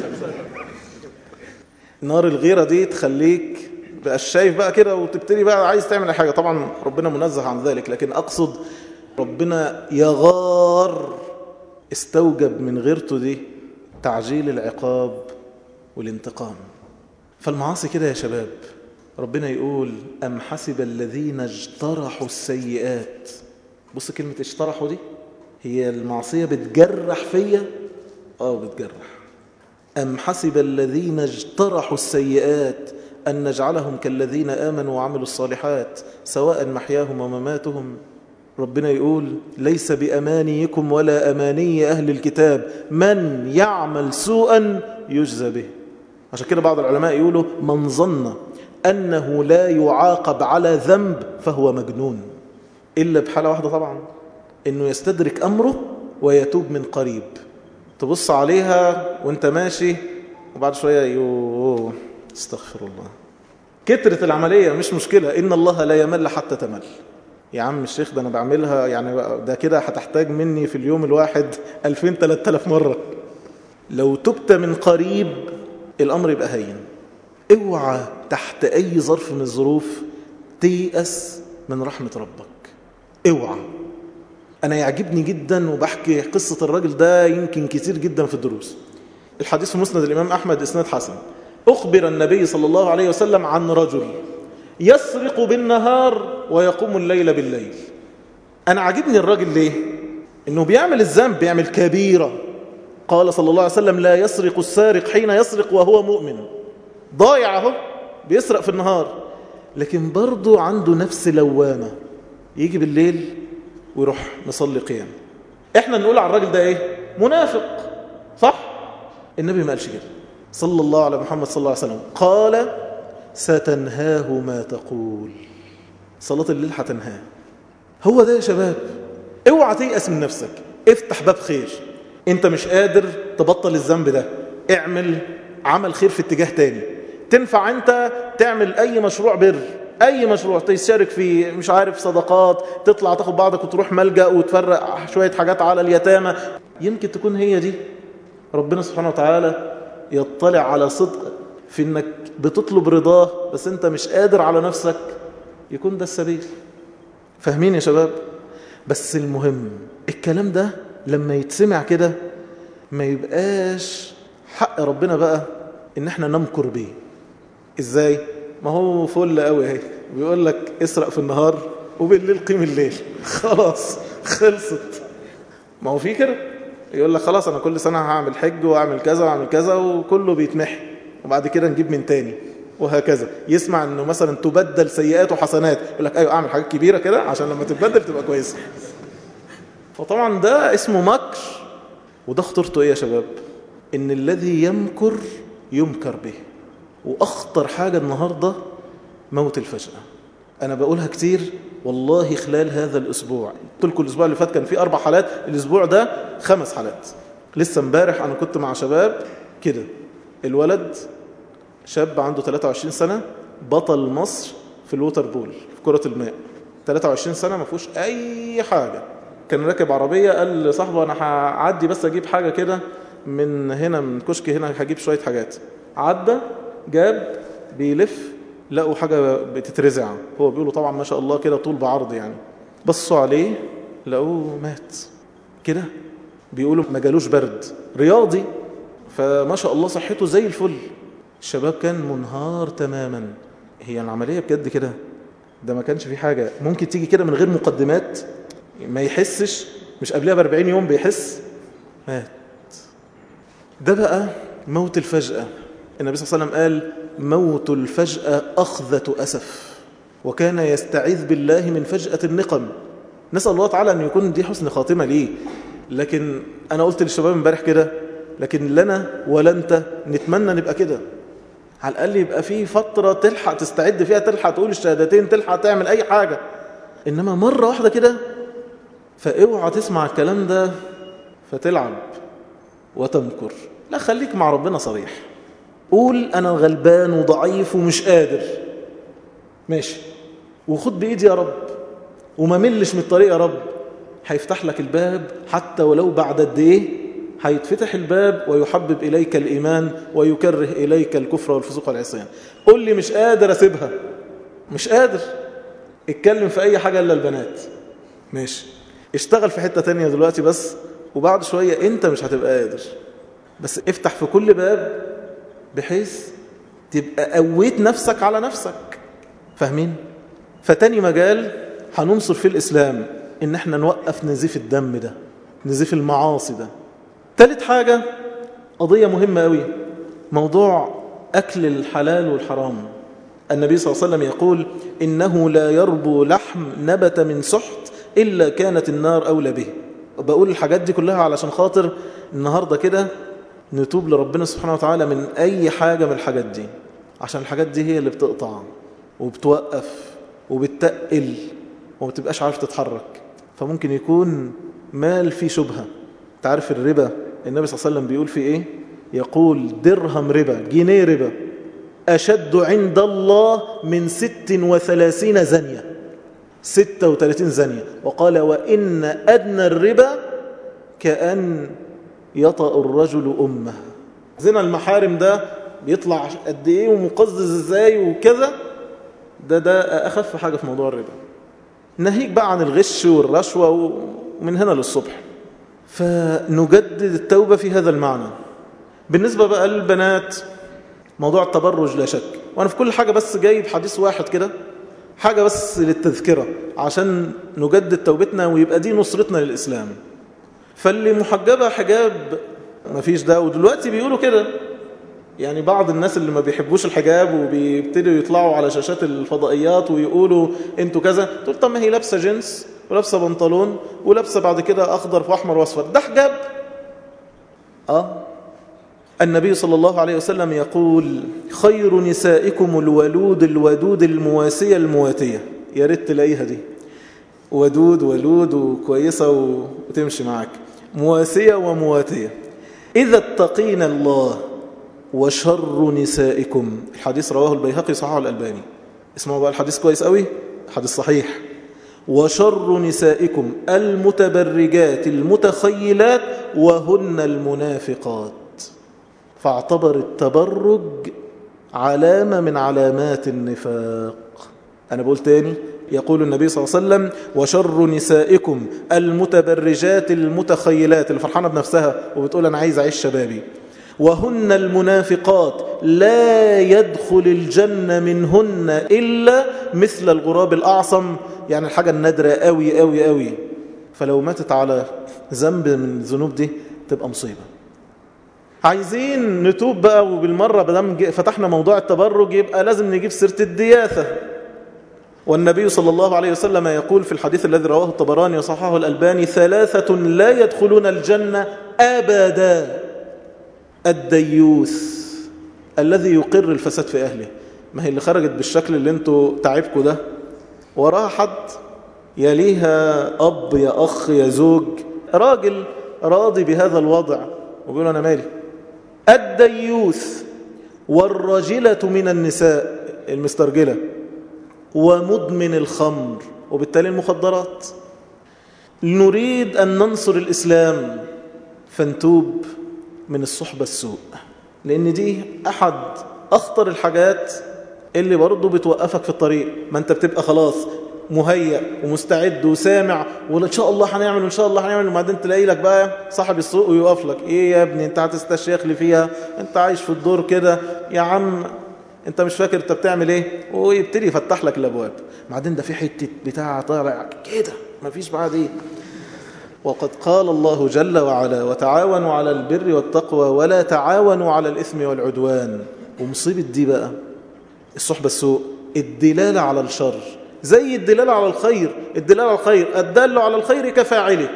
نار الغيرة دي تخليك بقى شايف بقى كده وتبتدي بقى عايز تعمل حاجة. طبعا ربنا منزه عن ذلك، لكن أقصد ربنا يغار، استوجب من غيرته دي تعجيل العقاب والانتقام. فالمعاصي كده يا شباب. ربنا يقول: أم حسب الذين اجترحوا السيئات. بص كلمة اجترحوا دي، هي المعصية بتجرح فيا؟ آه بتجرح. أم حسب الذين اجترحوا السيئات أن نجعلهم كالذين آمنوا وعملوا الصالحات سواء محياهم ومماتهم. ربنا يقول: ليس بأمانيكم ولا أماني أهل الكتاب من يعمل سوءا يجزى به. عشان كده بعض العلماء يقولوا: من ظن أنه لا يعاقب على ذنب فهو مجنون. إلا بحالة واحدة طبعا، إنه يستدرك أمره ويتوب من قريب. تبص عليها وانت ماشي وبعد شوية يوه استغفر الله، كترة العملية مش مشكلة، إن الله لا يمل حتى تمل. يا عم الشيخ ده أنا بعملها يعني، ده كده هتحتاج مني في اليوم الواحد ألفين تلات آلاف مرة. لو تبت من قريب الأمر يبقى هين. اوعى تحت أي ظرف من الظروف تيأس من رحمة ربك، اوعى. أنا يعجبني جدا وبحكي قصة الراجل ده يمكن كتير جدا في الدروس. الحديث في مسند الإمام أحمد إسناد حسن. أخبر النبي صلى الله عليه وسلم عن رجل يسرق بالنهار ويقوم الليل بالليل. أنا عجبني الراجل ليه؟ إنه بيعمل الذنب، بيعمل كبيرة. قال صلى الله عليه وسلم: لا يسرق السارق حين يسرق وهو مؤمن. ضايع اهو بيسرق في النهار، لكن برضه عنده نفس لوامة، يجي بالليل ويروح مصلي قيام. احنا نقول على الراجل ده ايه؟ منافق، صح؟ النبي ما قالش كده صلى الله على محمد صلى الله عليه وسلم. قال: ستنهاه ما تقول. صلاة الليل هتنهاه. هو ده يا شباب. اوعى تيأس من نفسك، افتح باب خير. انت مش قادر تبطل الذنب ده، اعمل عمل خير في اتجاه تاني. تنفع انت تعمل اي مشروع بر، اي مشروع تشارك فيه، مش عارف صدقات، تطلع تاخد بعضك وتروح ملجأ وتفرق شوية حاجات على اليتامى. يمكن تكون هي دي ربنا سبحانه وتعالى يطلع على صدق في انك بتطلب رضاه بس انت مش قادر على نفسك، يكون ده السبيل. فاهمين يا شباب؟ بس المهم الكلام ده لما يتسمع كده ما يبقاش حق ربنا بقى إن احنا نمكر به. إزاي؟ ما هو فل قوي اهي، بيقول لك اسرق في النهار وبالليل قيم الليل، خلاص خلصت. ما هو في كده يقول لك خلاص أنا كل سنة هعمل حج وأعمل كذا وأعمل كذا وكله بيتمحي، وبعد كده نجيب من تاني وهكذا. يسمع أنه مثلا تبدل سيئات وحسنات، يقول لك أيوة أعمل حاجات كبيرة كده عشان لما تتبدل تبقى كويسة. فطبعا ده اسمه مكر، وده خطرته إيه يا شباب؟ إن الذي يمكر يمكر به. وأخطر حاجة النهاردة موت الفجأة. أنا بقولها كتير والله. خلال هذا الأسبوع، قلت لكم الأسبوع اللي فات كان فيه أربع حالات، الأسبوع ده خمس حالات. لسه امبارح أنا كنت مع شباب كده، الولد شاب عنده ثلاثة وعشرين سنة، بطل مصر في الووتر بول، في كرة الماء. ثلاثة وعشرين سنة ما فيهوش أي حاجة. كان راكب عربية، قال لصاحبه أنا هعدي بس أجيب حاجة كده من هنا من كشك هنا، هجيب شوية حاجات. عدى جاب بيلف، لقوا حاجة بتترزع. هو بيقولوا طبعا ما شاء الله كده طول بعرض يعني. بصوا عليه لقوه مات كده. بيقولوا ما جالوش برد، رياضي فما شاء الله صحته زي الفل. الشباب كان منهار تماما. هي العملية بجد كده؟ ده ما كانش في حاجة ممكن تيجي كده من غير مقدمات، ما يحسش، مش قبلها بأربعين يوم بيحس، مات. ده بقى موت الفجأة. النبي صلى الله عليه وسلم قال موت الفجأة أخذة أسف، وكان يستعيذ بالله من فجأة النقم. نسأل الله تعالى أن يكون دي حسن خاتمة ليه. لكن أنا قلت للشباب امبارح كده، لكن لنا ولا أنت نتمنى نبقى كده. على الأقل يبقى في فترة تلحق تستعد فيها، تلحق تقول الشهادتين، تلحق تعمل أي حاجة. إنما مرة واحدة كده، فاوعى تسمع الكلام ده فتلعب وتمكر. لا، خليك مع ربنا صريح. قول أنا غلبان وضعيف ومش قادر، ماشي، وخد بإيدي يا رب وما ملش من الطريق يا رب. هيفتح لك الباب حتى ولو بعد قد ايه، هيتفتح الباب ويحبب إليك الإيمان ويكره إليك الكفر والفسوق والعصيان. قول لي مش قادر أسيبها، مش قادر، اتكلم في أي حاجة إلا البنات، ماشي، اشتغل في حتة تانية دلوقتي بس، وبعد شوية انت مش هتبقى قادر. بس افتح في كل باب بحيث تبقى قويت نفسك على نفسك. فاهمين؟ فتاني مجال هننصر في الإسلام إن احنا نوقف نزيف الدم ده، نزيف المعاصي ده. ثالث حاجة قضية مهمة قوي، موضوع أكل الحلال والحرام. النبي صلى الله عليه وسلم يقول إنه لا يربو لحم نبت من سحت إلا كانت النار أولى به. بقول الحاجات دي كلها علشان خاطر النهاردة كده نتوب لربنا سبحانه وتعالى من أي حاجة من الحاجات دي، عشان الحاجات دي هي اللي بتقطع وبتوقف وبتقل ومتبقاش عارف تتحرك. فممكن يكون مال فيه شبهة. تعرف الربا النبي صلى الله عليه وسلم بيقول فيه إيه؟ يقول درهم ربا، جنيه ربا، أشد عند الله من ست وثلاثين زنية، ستة وثلاثين زنية. وقال وإن أدنى الربا كأن يطأ الرجل أمه. زنا المحارم ده بيطلع قد إيه ومقزز إزاي وكذا، ده ده أخف حاجة في موضوع الربا. ناهيك بقى عن الغش والرشوة ومن هنا للصبح. فنجدد التوبة في هذا المعنى. بالنسبة بقى للبنات، موضوع التبرج لا شك، وأنا في كل حاجة بس جايب حديث واحد كده، حاجة بس للتذكرة عشان نجدد توبتنا ويبقى دي نصرتنا للإسلام. فاللي محجبة حجاب مفيش ده، ودلوقتي بيقولوا كده يعني بعض الناس اللي ما بيحبوش الحجاب وبيبتدوا يطلعوا على شاشات الفضائيات ويقولوا انتوا كذا، تقول طب ما هي لابسة جنس ولابسة بنطلون ولابسة بعد كده أخضر وأحمر وأصفر، ده حجاب. آه النبي صلى الله عليه وسلم يقول خير نسائكم الولود الودود المواسية المواتية. يا ريت تلاقيها دي، ودود ولود وكويسة وتمشي معاك، مواسية ومواتية. إذا اتقين الله وشر نسائكم. الحديث رواه البيهقي صححه الألباني. اسمعوا بقى الحديث كويس قوي، حديث صحيح. وشر نسائكم المتبرجات المتخيلات وهن المنافقات. فاعتبر التبرج علامة من علامات النفاق. أنا بقول تاني، يقول النبي صلى الله عليه وسلم وشر نسائكم المتبرجات المتخيلات، اللي فرحانة بنفسها وبتقول أنا عايز أعيش شبابي، وهن المنافقات لا يدخل الجنة منهن إلا مثل الغراب الأعصم، يعني الحاجة النادرة قوي قوي قوي. فلو ماتت على ذنب من الذنوب دي تبقى مصيبة. عايزين نتوب بقى، وبالمرة بدام فتحنا موضوع التبرج يبقى لازم نجيب سيرة الدياثة. والنبي صلى الله عليه وسلم يقول في الحديث الذي رواه الطبراني وصححه الألباني: ثلاثة لا يدخلون الجنة أبدا: الديوث الذي يقر الفساد في أهله. ما هي اللي خرجت بالشكل اللي انتوا تعبكوا ده وراها حد، يا ليها أب يا أخ يا زوج، راجل راضي بهذا الوضع وبيقول أنا مالي. الديوث والرجلة من النساء المسترجلة، ومدمن الخمر وبالتالي المخدرات. نريد أن ننصر الإسلام فنتوب من الصحبة السوء، لأن دي أحد أخطر الحاجات اللي برضو بتوقفك في الطريق. ما أنت بتبقى خلاص مهيأ ومستعد وسامع وإن شاء الله هنعمل وإن شاء الله هنعمل، وبعدين تلاقي لك بقى صاحب السوق ويقف لك: إيه يا ابني أنت هتستشيخ لي فيها؟ أنت عايش في الدور كده يا عم، أنت مش فاكر أنت بتعمل إيه؟ ويبتدي يفتح لك الأبواب. بعدين ده في حتة بتاع طالع كده مفيش بعد إيه. وقد قال الله جل وعلا: وتعاونوا على البر والتقوى ولا تعاونوا على الإثم والعدوان. ومصيبة دي بقى الصحبة السوء، الدلالة على الشر زي الدلالة على الخير. الدلالة على الخير، الدال على الخير كفاعله.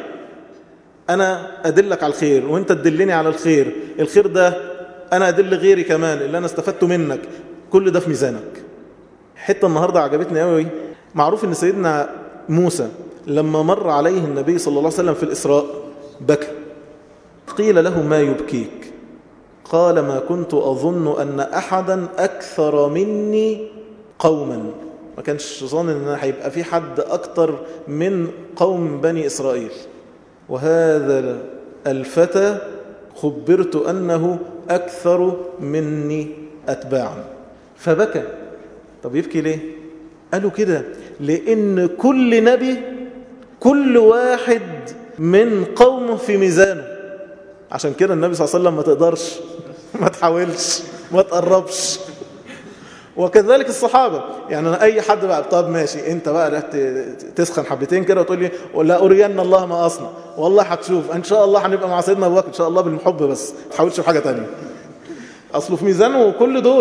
أنا أدلك على الخير وأنت تدلني على الخير، الخير ده أنا أدل غيري كمان اللي أنا استفدته منك، كل ده في ميزانك. حتة النهاردة عجبتني قوي. معروف أن سيدنا موسى لما مر عليه النبي صلى الله عليه وسلم في الإسراء بكى. قيل له: ما يبكيك؟ قال: ما كنت أظن أن أحدا أكثر مني قوما. ما كانش ظن أن هيبقى في حد أكتر من قوم بني إسرائيل، وهذا الفتى خبرت أنه أكثر مني أتباعا. فبكى. طب يبكي ليه؟ قالوا كده لأن كل نبي كل واحد من قومه في ميزانه. عشان كده النبي صلى الله عليه وسلم ما تقدرش ما تحاولش ما تقربش. وكذلك الصحابة. يعني أنا أي حد بقى طب ماشي أنت بقى تسخن حبتين كده وتقول لي: ولا أرينا الله ما أصنع، والله هتشوف إن شاء الله هنبقى مع سيدنا أبو بكر إن شاء الله بالحب، بس ما تحاولش في حاجة تانية. أصله في ميزانه كل دول.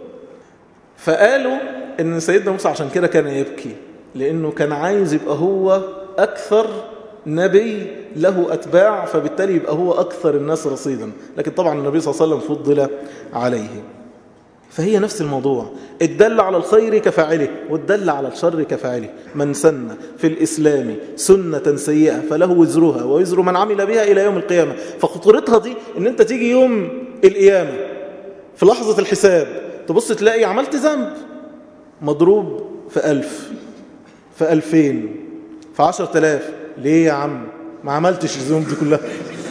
فقالوا إن سيدنا موسى عشان كده كان يبكي، لأنه كان عايز يبقى هو أكثر نبي له أتباع، فبالتالي يبقى هو أكثر الناس رصيدا. لكن طبعا النبي صلى الله عليه وسلم فضل عليه. فهي نفس الموضوع، الدل على الخير كفاعله والدل على الشر كفاعله. من سن في الإسلام سنة سيئة فله وزرها ووزر من عمل بها إلى يوم القيامة. فخطورتها دي إن أنت تيجي يوم القيامة في لحظة الحساب تبص تلاقي عملت ذنب مضروب في ألف، في ألفين، في عشر تلاف. ليه يا عم ما عملتش الذنوب دي كلها؟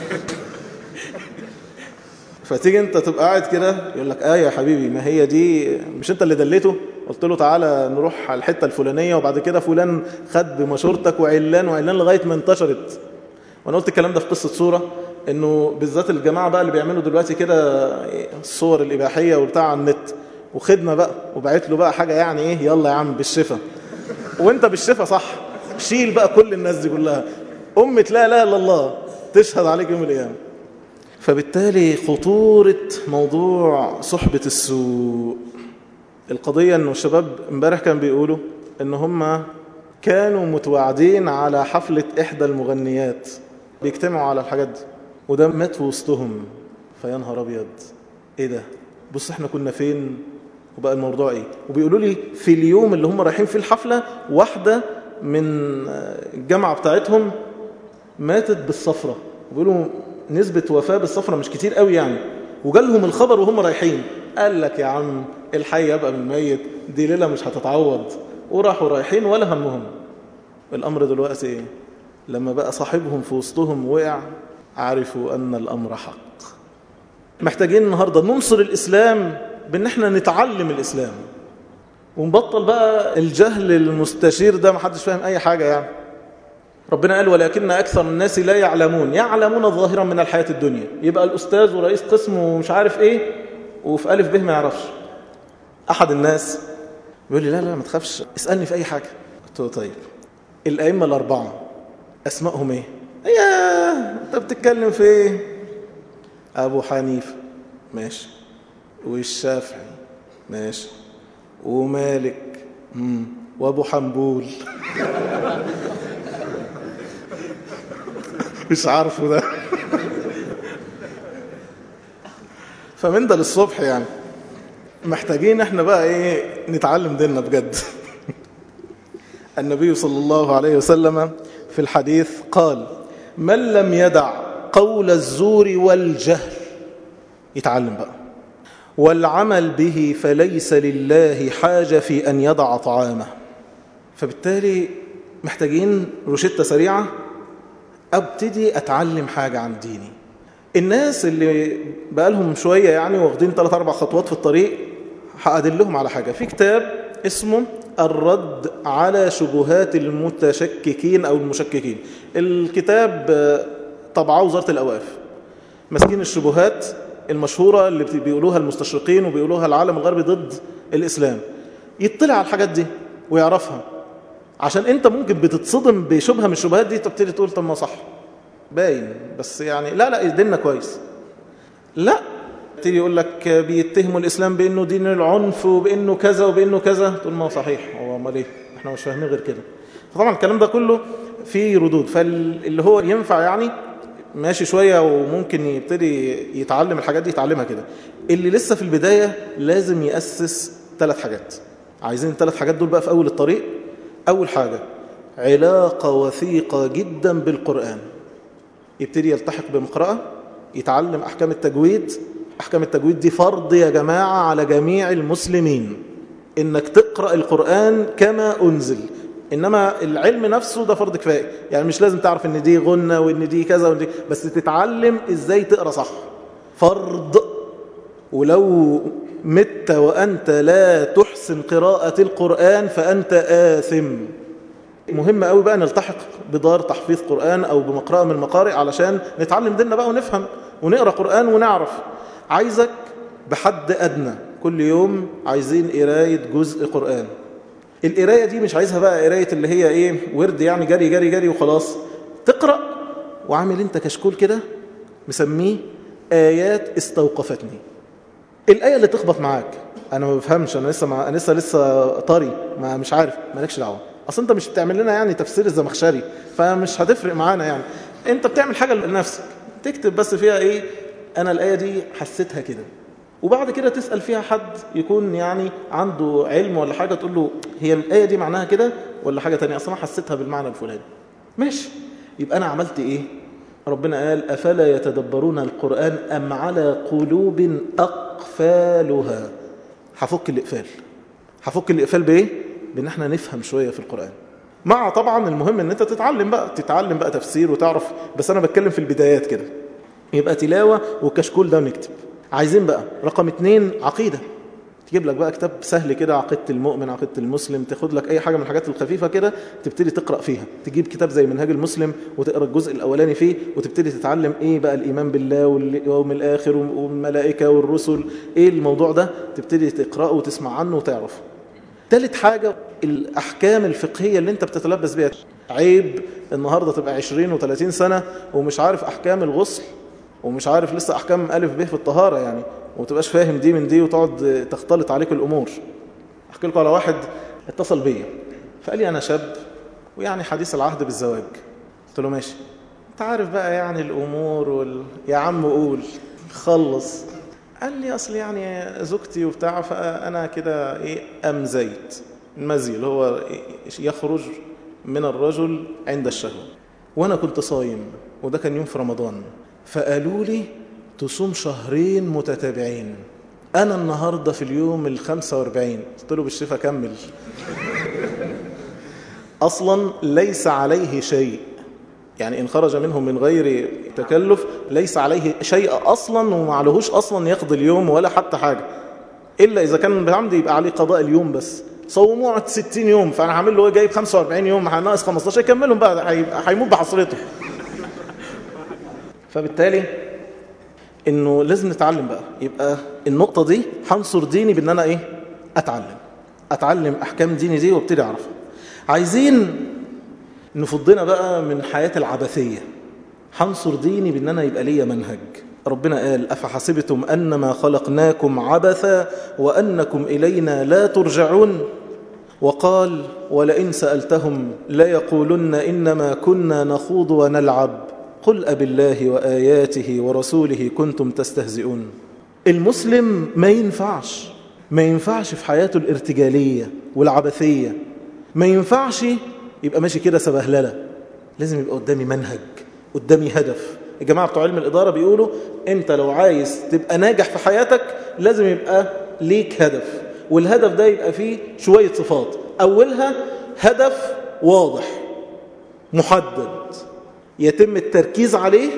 فتيجي انت تبقى قاعد كده يقول لك: اه يا حبيبي ما هي دي مش انت اللي دليته؟ قلت له تعالى نروح على الحته الفلانيه، وبعد كده فلان خد بمشورتك وعلان وعلان لغايه ما انتشرت. وانا قلت الكلام ده في قصه صوره، انه بالذات الجماعه بقى اللي بيعملوا دلوقتي كده الصور الاباحيه وبتاع على النت وخدنا بقى وبعت له بقى حاجه يعني ايه يلا يا عم بالشفا، وانت بالشفا صح، شيل بقى كل الناس دي كلها، امه لا اله الا الله تشهد عليك يوم القيامه. فبالتالي خطورة موضوع صحبة السوء. القضية أنه الشباب امبارح كانوا بيقولوا أن هم كانوا متواعدين على حفلة إحدى المغنيات، بيجتمعوا على الحاجات دي، وده مات في وسطهم. فيا نهار أبيض إيه ده؟ بص إحنا كنا فين وبقى الموضوع إيه؟ وبيقولوا لي في اليوم اللي هم رايحين فيه الحفلة واحدة من الجامعة بتاعتهم ماتت بالصفرة، وبيقولوا نسبة وفاة بالصفرة مش كتير قوي يعني، وجالهم الخبر وهم رايحين. قال لك يا عم الحي يبقى من الميت، دي ليلة مش هتتعوض، وراحوا رايحين ولا همهم. الأمر دلوقتي إيه؟ لما بقى صاحبهم في وسطهم وقع عرفوا أن الأمر حق. محتاجين النهاردة ننصر الإسلام بأن احنا نتعلم الإسلام ونبطل بقى الجهل المستشير ده محدش فاهم أي حاجة يعني. ربنا قال ولكن أكثر الناس لا يعلمون يعلمون ظاهرا من الحياة الدنيا. يبقى الأستاذ ورئيس قسم ومش عارف إيه وفي ألف به ما يعرفش. أحد الناس بيقول لي لا لا ما تخافش اسألني في أي حاجة. قلت له طيب الأئمة الأربعة أسمائهم إيه؟ يا أنت بتتكلم في إيه؟ أبو حنيفة ماشي، والشافعي ماشي، ومالك مم. وأبو حنبول مش عارفه ده فمن ده للصبح يعني محتاجين احنا بقى ايه نتعلم ديننا بجد. النبي صلى الله عليه وسلم في الحديث قال من لم يدع قول الزور والجهل يتعلم بقى والعمل به فليس لله حاجة في أن يضع طعامه. فبالتالي محتاجين روشتة سريعة أبتدي أتعلم حاجة عن ديني. الناس اللي بقالهم شوية يعني واخدين ثلاث أربع خطوات في الطريق هأدلهم على حاجة في كتاب اسمه الرد على شبهات المتشككين أو المشككين. الكتاب طبعه وزارة الأوقاف مسكين الشبهات المشهورة اللي بيقولوها المستشرقين وبيقولوها العالم الغربي ضد الإسلام. يطلع على الحاجات دي ويعرفها عشان انت ممكن بتتصدم بشبهة من الشبهات دي تبتدي تقول طب ما صح باين بس يعني لا لا ديننا كويس. لا تيجي يقول لك بيتهموا الإسلام بأنه دين العنف وبأنه كذا وبأنه كذا تقول ما صحيح هو امال ايه احنا مش فاهمين غير كده. فطبعا الكلام ده كله فيه ردود. فاللي هو ينفع يعني ماشي شوية وممكن يبتدي يتعلم الحاجات دي يتعلمها كده. اللي لسه في البداية لازم يأسس ثلاث حاجات. عايزين الثلاث حاجات دول بقى في أول الطريق. أول حاجة علاقة وثيقة جدا بالقرآن. يبتدي يلتحق بمقرأة يتعلم أحكام التجويد. أحكام التجويد دي فرض يا جماعة على جميع المسلمين إنك تقرأ القرآن كما أنزل. إنما العلم نفسه ده فرض كفاية يعني مش لازم تعرف إن دي غنة وإن دي كذا وإن دي بس تتعلم إزاي تقرأ صح فرض. ولو مت وأنت لا تحسن قراءة القرآن فأنت آثم. مهم قوي بقى نلتحق بدار تحفيظ قرآن أو بمقرأة من المقارئ علشان نتعلم ديننا بقى ونفهم ونقرأ قرآن ونعرف. عايزك بحد أدنى كل يوم عايزين قراية جزء قرآن. القراية دي مش عايزها بقى قراية اللي هي إيه ورد يعني جري جري جري وخلاص. تقرأ وعامل انت كشكول كده مسميه آيات استوقفتني. الآية اللي تخبط معاك أنا ما بفهمش أنا لسه مع... أنا لسه لسه طري ما مش عارف مالكش دعوة. أصلا أنت مش بتعمل لنا يعني تفسير الزمخشري فمش هتفرق معانا يعني. أنت بتعمل حاجة لنفسك تكتب بس فيها إيه أنا الآية دي حسيتها كده. وبعد كده تسأل فيها حد يكون يعني عنده علم ولا حاجة تقول له هي الآية دي معناها كده ولا حاجة تانية أصلا حسيتها بالمعنى الفلاني ماشي. يبقى أنا عملت إيه؟ ربنا قال أفلا يتدبرون القرآن أم على قلوب أقفالها. هفك الإقفال. هفك الإقفال بإيه؟ بأن احنا نفهم شوية في القرآن مع طبعا المهم أن أنت تتعلم بقى تتعلم بقى تفسير وتعرف. بس أنا بتكلم في البدايات كده يبقى تلاوة وكشكول ده ونكتب. عايزين بقى رقم اتنين عقيدة. تجيب لك بقى كتاب سهل كده عقيدة المؤمن عقيدة المسلم. تاخد لك أي حاجة من الحاجات الخفيفة كده تبتدي تقرأ فيها. تجيب كتاب زي منهاج المسلم وتقرأ الجزء الأولاني فيه وتبتدي تتعلم إيه بقى الإيمان بالله واليوم الآخر والملائكة والرسل إيه الموضوع ده تبتدي تقرأه وتسمع عنه وتعرف. ثالث حاجة الأحكام الفقهية اللي أنت بتتلبس بيها. عيب النهاردة تبقى عشرين وثلاثين سنة ومش عارف أحكام الغسل ومش عارف لسه أحكام ألف به في الطهارة يعني وتبقاش فاهم دي من دي وتقعد تختلط عليك الأمور. أحكي لكم على واحد اتصل بيا فقال لي أنا شاب ويعني حديث العهد بالزواج. قلت له ماشي أنت عارف بقى يعني الأمور وال... يا عم قول خلص. قال لي أصل يعني زوجتي وبتاع فأنا كده إيه أمزيت. المزي اللي هو يخرج من الرجل عند الشهوة وأنا كنت صايم وده كان يوم في رمضان. فقالوا لي تصوم شهرين متتابعين. أنا النهاردة في اليوم الخمسة واربعين. قلت له بالشفا كمل. أصلا ليس عليه شيء يعني إن خرج منهم من غير تكلف ليس عليه شيء أصلا ومعلهوش أصلا يقضي اليوم ولا حتى حاجة إلا إذا كان بعمد يبقى عليه قضاء اليوم بس صوموه ستين يوم، فانا هعمل له جايب خمسة وأربعين يوم ناقص خمستاشر يكملهم بقى، هيموت بحصرته. فبالتالي انه لازم نتعلم بقى. يبقى النقطة دي هنصر ديني بان انا ايه؟ اتعلم اتعلم احكام ديني دي وابتدي اعرفها. عايزين نفضنا بقى من حياة العبثية. هنصر ديني بان انا يبقى ليا منهج. ربنا قال افحسبتم انما خلقناكم عبثا وانكم الينا لا ترجعون، وقال ولئن سألتهم ليقولن انما كنا نخوض ونلعب قل أبالله وآياته ورسوله كنتم تستهزئون. المسلم ما ينفعش ما ينفعش في حياته الارتجالية والعبثية، ما ينفعش يبقى ماشي كده سبهللة. لازم يبقى قدامي منهج، قدامي هدف. الجماعة بتوع علم الإدارة بيقولوا انت لو عايز تبقى ناجح في حياتك لازم يبقى ليك هدف، والهدف ده يبقى فيه شوية صفات. أولها هدف واضح محدد يتم التركيز عليه،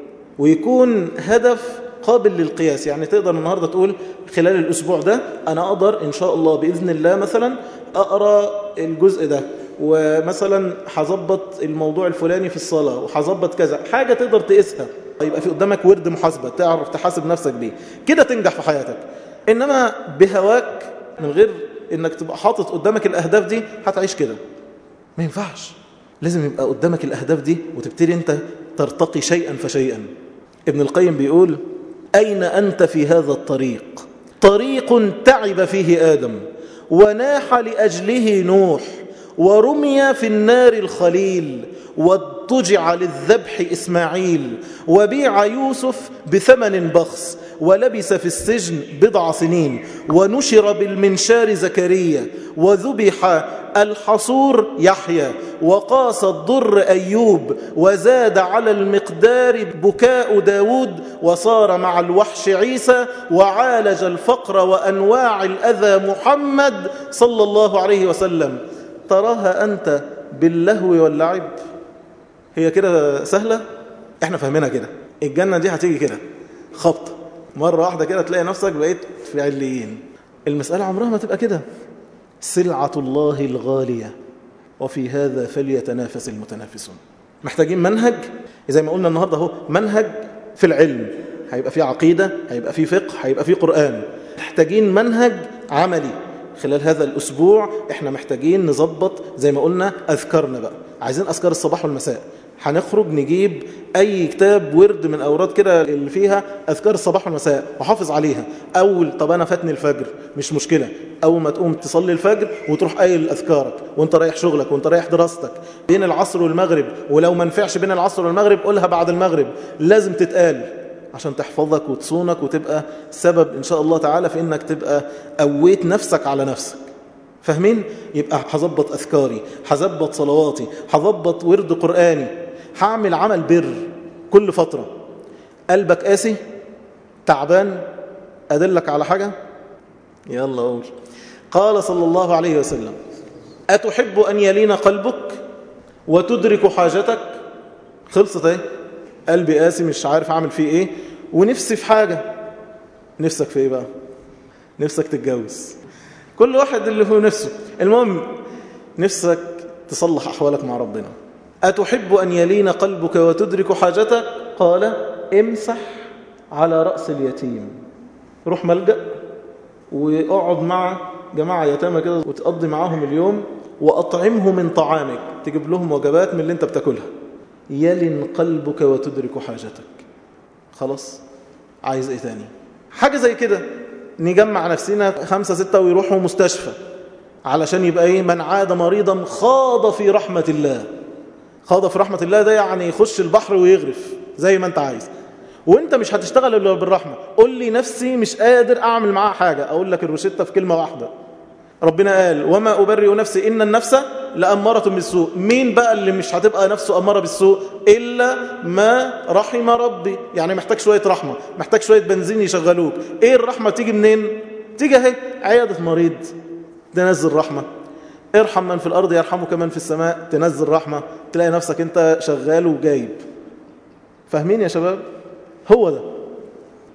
ويكون هدف قابل للقياس. يعني تقدر النهاردة تقول خلال الأسبوع ده أنا أقدر إن شاء الله بإذن الله مثلا أقرأ الجزء ده، ومثلا هظبط الموضوع الفلاني في الصلاة، وهظبط كذا حاجة تقدر تقيسها. يبقى في قدامك ورد محاسبة تعرف تحاسب نفسك بيه، كده تنجح في حياتك. إنما بهواك من غير إنك تبقى حاطط قدامك الأهداف دي هتعيش كده، ما ينفعش. لازم يبقى قدامك الأهداف دي وتبتدي أنت ترتقي شيئا فشيئا. ابن القيم بيقول أين أنت في هذا الطريق؟ طريق تعب فيه آدم وناح لأجله نوح ورمي في النار الخليل واضطجع للذبح إسماعيل وبيع يوسف بثمن بخس ولبس في السجن بضع سنين ونشر بالمنشار زكريا وذبح الحصور يحيى وقاس الضر أيوب وزاد على المقدار بكاء داود وصار مع الوحش عيسى وعالج الفقر وأنواع الأذى محمد صلى الله عليه وسلم. تراها أنت باللهو واللعب؟ هي كده سهلة؟ احنا فهمنا كده. الجنة دي هتيجي كده خبطة مرة واحدة كده تلاقي نفسك بقيت في عليين. المسألة عمرها ما تبقى كده. سلعة الله الغالية وفي هذا فليتنافس المتنافسون. محتاجين منهج زي ما قلنا النهاردة هو منهج في العلم، هيبقى فيه عقيدة، هيبقى فيه فقه، هيبقى فيه قرآن. محتاجين منهج عملي. خلال هذا الأسبوع احنا محتاجين نظبط زي ما قلنا أذكارنا بقى. عايزين أذكار الصباح والمساء. هنخرج نجيب أي كتاب ورد من أوراد كده اللي فيها أذكار الصباح والمساء وحافظ عليها. أول طب أنا فاتني الفجر مش مشكلة، أول ما تقوم تصلي الفجر وتروح قايل أذكارك وانت رايح شغلك وانت رايح دراستك بين العصر والمغرب، ولو ما نفعش بين العصر والمغرب قولها بعد المغرب، لازم تتقال عشان تحفظك وتصونك وتبقى سبب إن شاء الله تعالى في إنك تبقى قويت نفسك على نفسك. فاهمين؟ يبقى هظبط أذكاري، هظبط صلواتي، هظبط ورد قرآني، هعمل عمل بر كل فترة. قلبك قاسي تعبان أدلك على حاجة؟ يلا قول. قال صلى الله عليه وسلم أتحب أن يلين قلبك وتدرك حاجتك؟ خلصت ايه؟ قلبي قاسي مش عارف أعمل فيه إيه ونفسي في حاجة. نفسك في إيه بقى؟ نفسك تتجوز. كل واحد اللي هو نفسه. المهم نفسك تصلح أحوالك مع ربنا. أتحب أن يلين قلبك وتدرك حاجتك؟ قال امسح على رأس اليتيم. روح ملجأ واقعد مع جماعة يتامى كده وتقضي معاهم اليوم وأطعمه من طعامك، تجيب لهم وجبات من اللي انت بتاكلها. يلين قلبك وتدرك حاجتك. خلاص، عايز ايه تاني؟ حاجة زي كده نجمع نفسنا خمسة ستة ويروحوا مستشفى علشان يبقى ايه؟ من عاد مريضا خاض في رحمة الله. خاض في رحمة الله ده يعني يخش البحر ويغرف زي ما انت عايز، وانت مش هتشتغل الا بالرحمة. قول لي نفسي مش قادر اعمل معاها حاجة، اقول لك الروشتة في كلمة واحدة. ربنا قال وما أبرئ نفسي إن النفس لأمارة بالسوء. مين بقى اللي مش هتبقى نفسه أمارة بالسوء؟ إلا ما رحم ربي. يعني محتاج شوية رحمة، محتاج شوية بنزين يشغلوك. إيه الرحمة تيجي منين؟ تيجي اهي عيادة مريض تنزل رحمة. ارحم من في الأرض يرحمك من في السماء، تنزل رحمة، تلاقي نفسك انت شغال وجايب. فاهمين يا شباب؟ هو ده.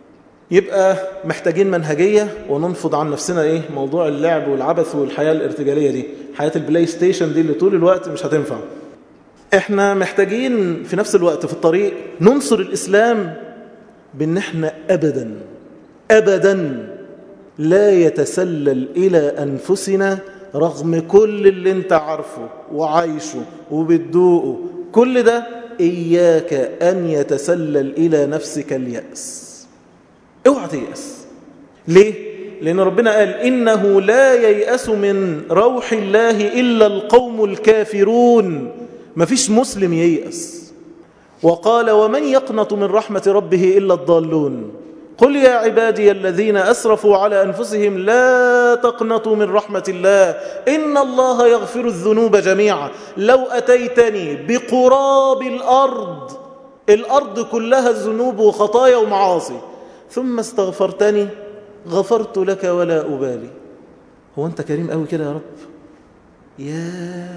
يبقى محتاجين منهجية وننفض عن نفسنا ايه موضوع اللعب والعبث والحياة الارتجالية دي، حياة البلاي ستيشن دي اللي طول الوقت مش هتنفع. احنا محتاجين في نفس الوقت في الطريق ننصر الإسلام بان احنا ابدا ابدا لا يتسلل الى انفسنا رغم كل اللي انت عارفه وعايشه وبتدوقه، كل ده اياك ان يتسلل الى نفسك اليأس. اوعى تيأس. ليه؟ لان ربنا قال انه لا ييأس من روح الله الا القوم الكافرون. مفيش مسلم ييأس. وقال ومن يقنط من رحمة ربه إلا الضالون. قل يا عبادي الذين أسرفوا على أنفسهم لا تقنطوا من رحمة الله إن الله يغفر الذنوب جميعا لو أتيتني بقراب الأرض، الأرض كلها الذنوب وخطايا ومعاصي، ثم استغفرتني غفرت لك ولا أبالي. هو أنت كريم قوي كده يا رب؟ ياه،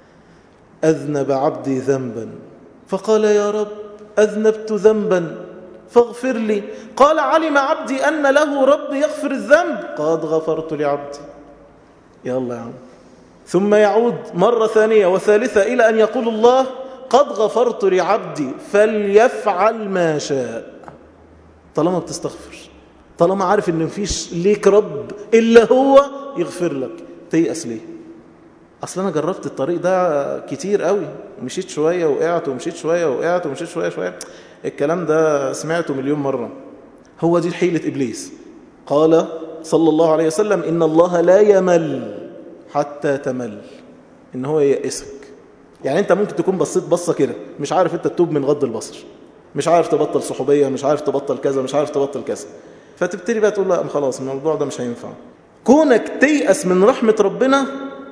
أذنب عبدي ذنبا فقال يا رب أذنبت ذنبا فاغفر لي. قال علم عبدي أن له رب يغفر الذنب قد غفرت لعبدي. يلا يا عم. ثم يعود مرة ثانية وثالثة إلى أن يقول الله قد غفرت لعبدي فليفعل ما شاء. طالما بتستغفر، طالما عارف أن مفيش ليك رب إلا هو يغفر لك، تيأس ليه؟ أصلا أنا جربت الطريق ده كتير قوي، مشيت شوية وقعت ومشيت شوية وقعت ومشيت شوية شوية. الكلام ده سمعته مليون مرة. هو دي حيلة إبليس. قال صلى الله عليه وسلم إن الله لا يمل حتى تمل، إن هو ييأسك. يعني أنت ممكن تكون بصيت بصة كده مش عارف أنت تتوب من غض البصر، مش عارف تبطل صحوبية، مش عارف تبطل كذا، مش عارف تبطل كذا، فتبتدي بقى تقول لا خلاص الموضوع ده مش هينفع. كونك تيأس من رحمة ربنا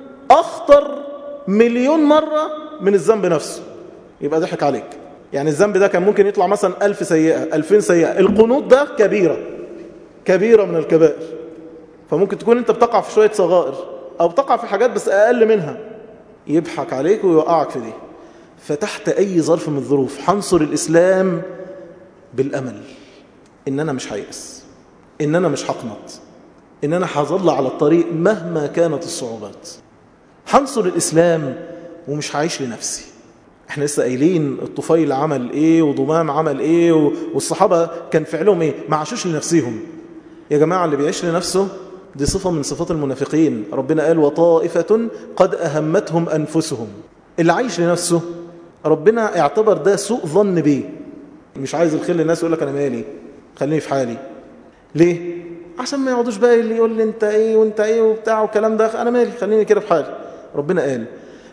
أخطر مليون مرة من الذنب نفسه. يبقى ضحك عليك. يعني الذنب ده كان ممكن يطلع مثلا ألف سيئة ألفين سيئة، القنوط ده كبيرة كبيرة من الكبائر. فممكن تكون أنت بتقع في شوية صغائر أو بتقع في حاجات بس أقل منها، يضحك عليك ويوقعك في دي. فتحت أي ظرف من الظروف حنصر الإسلام بالأمل إن أنا مش هيأس، إن أنا مش هقنط، إن أنا هظل على الطريق مهما كانت الصعوبات. حنصر الإسلام ومش هعيش لنفسي. احنا لسه قايلين الطفيل عمل ايه وضمام عمل ايه والصحابة كان فعلهم ايه، ما عاشوش لنفسهم. يا جماعة اللي بيعيش لنفسه دي صفة من صفات المنافقين. ربنا قال وطائفة قد أهمتهم أنفسهم. اللي عايش لنفسه ربنا اعتبر ده سوء ظن بيه، مش عايز الخير للناس يقول لك أنا مالي خليني في حالي. ليه؟ عشان ما يقعدوش بقى اللي يقول لي انت ايه وانت ايه وبتاع والكلام ده، انا مالي خليني كده في حالي. ربنا قال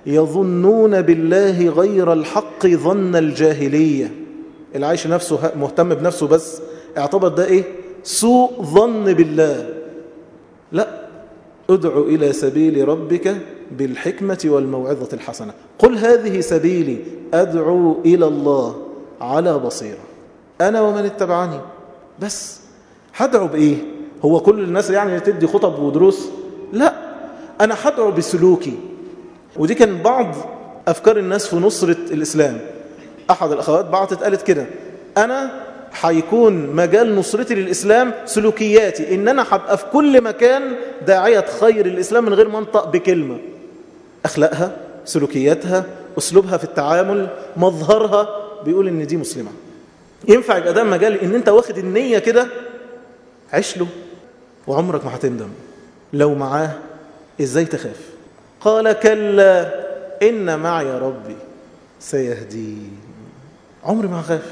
يظنون بالله غير الحق ظن الجاهلية. اللي عايش نفسه مهتم بنفسه بس اعتبر ده ايه؟ سوء ظن بالله. لا، ادعو إلى سبيل ربك بالحكمة والموعظة الحسنة. قل هذه سبيلي أدعو إلى الله على بصيرة أنا ومن اتبعني. بس هدعو بإيه؟ هو كل الناس يعني تدي خطب ودروس؟ لا، أنا هدعو بسلوكي. ودي كان بعض أفكار الناس في نصرة الإسلام. أحد الأخوات بعتت قالت كده أنا هيكون مجال نصرتي للإسلام سلوكياتي، إن أنا هبقى في كل مكان داعية خير الإسلام من غير ما انطق بكلمة. أخلاقها، سلوكياتها، أسلوبها في التعامل، مظهرها بيقول إن دي مسلمة. ينفع يبقى ده مجال إن أنت واخد النية كده، عيش له وعمرك ما هتندم. لو معاه إزاي تخاف؟ قال كلا إن معي ربي سيهدين. عمري ما هخاف.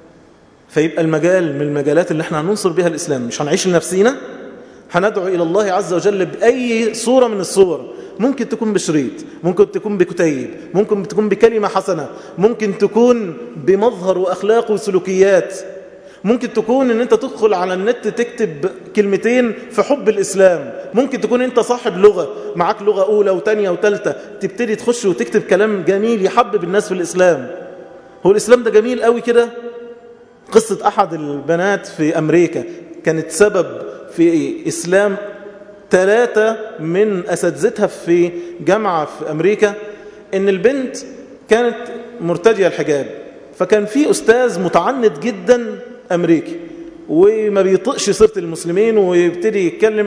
فيبقى المجال من المجالات اللي احنا هننصر بها الإسلام. مش هنعيش لنفسينا، هندعو إلى الله عز وجل بأي صورة من الصور. ممكن تكون بشريط، ممكن تكون بكتيب، ممكن تكون بكلمة حسنة، ممكن تكون بمظهر وأخلاق وسلوكيات، ممكن تكون ان انت تدخل على النت تكتب كلمتين في حب الإسلام، ممكن تكون انت صاحب لغة معاك لغة أولى وتانية وتالتة تبتدي تخش وتكتب كلام جميل يحبب الناس في الإسلام. هو الإسلام ده جميل قوي كده. قصة أحد البنات في أمريكا كانت سبب في إسلام ثلاثة من أساتذتها في جامعة في أمريكا. إن البنت كانت مرتدية الحجاب، فكان في أستاذ متعنت جدا أمريكي وما بيطقش سيرة المسلمين ويبتدي يتكلم،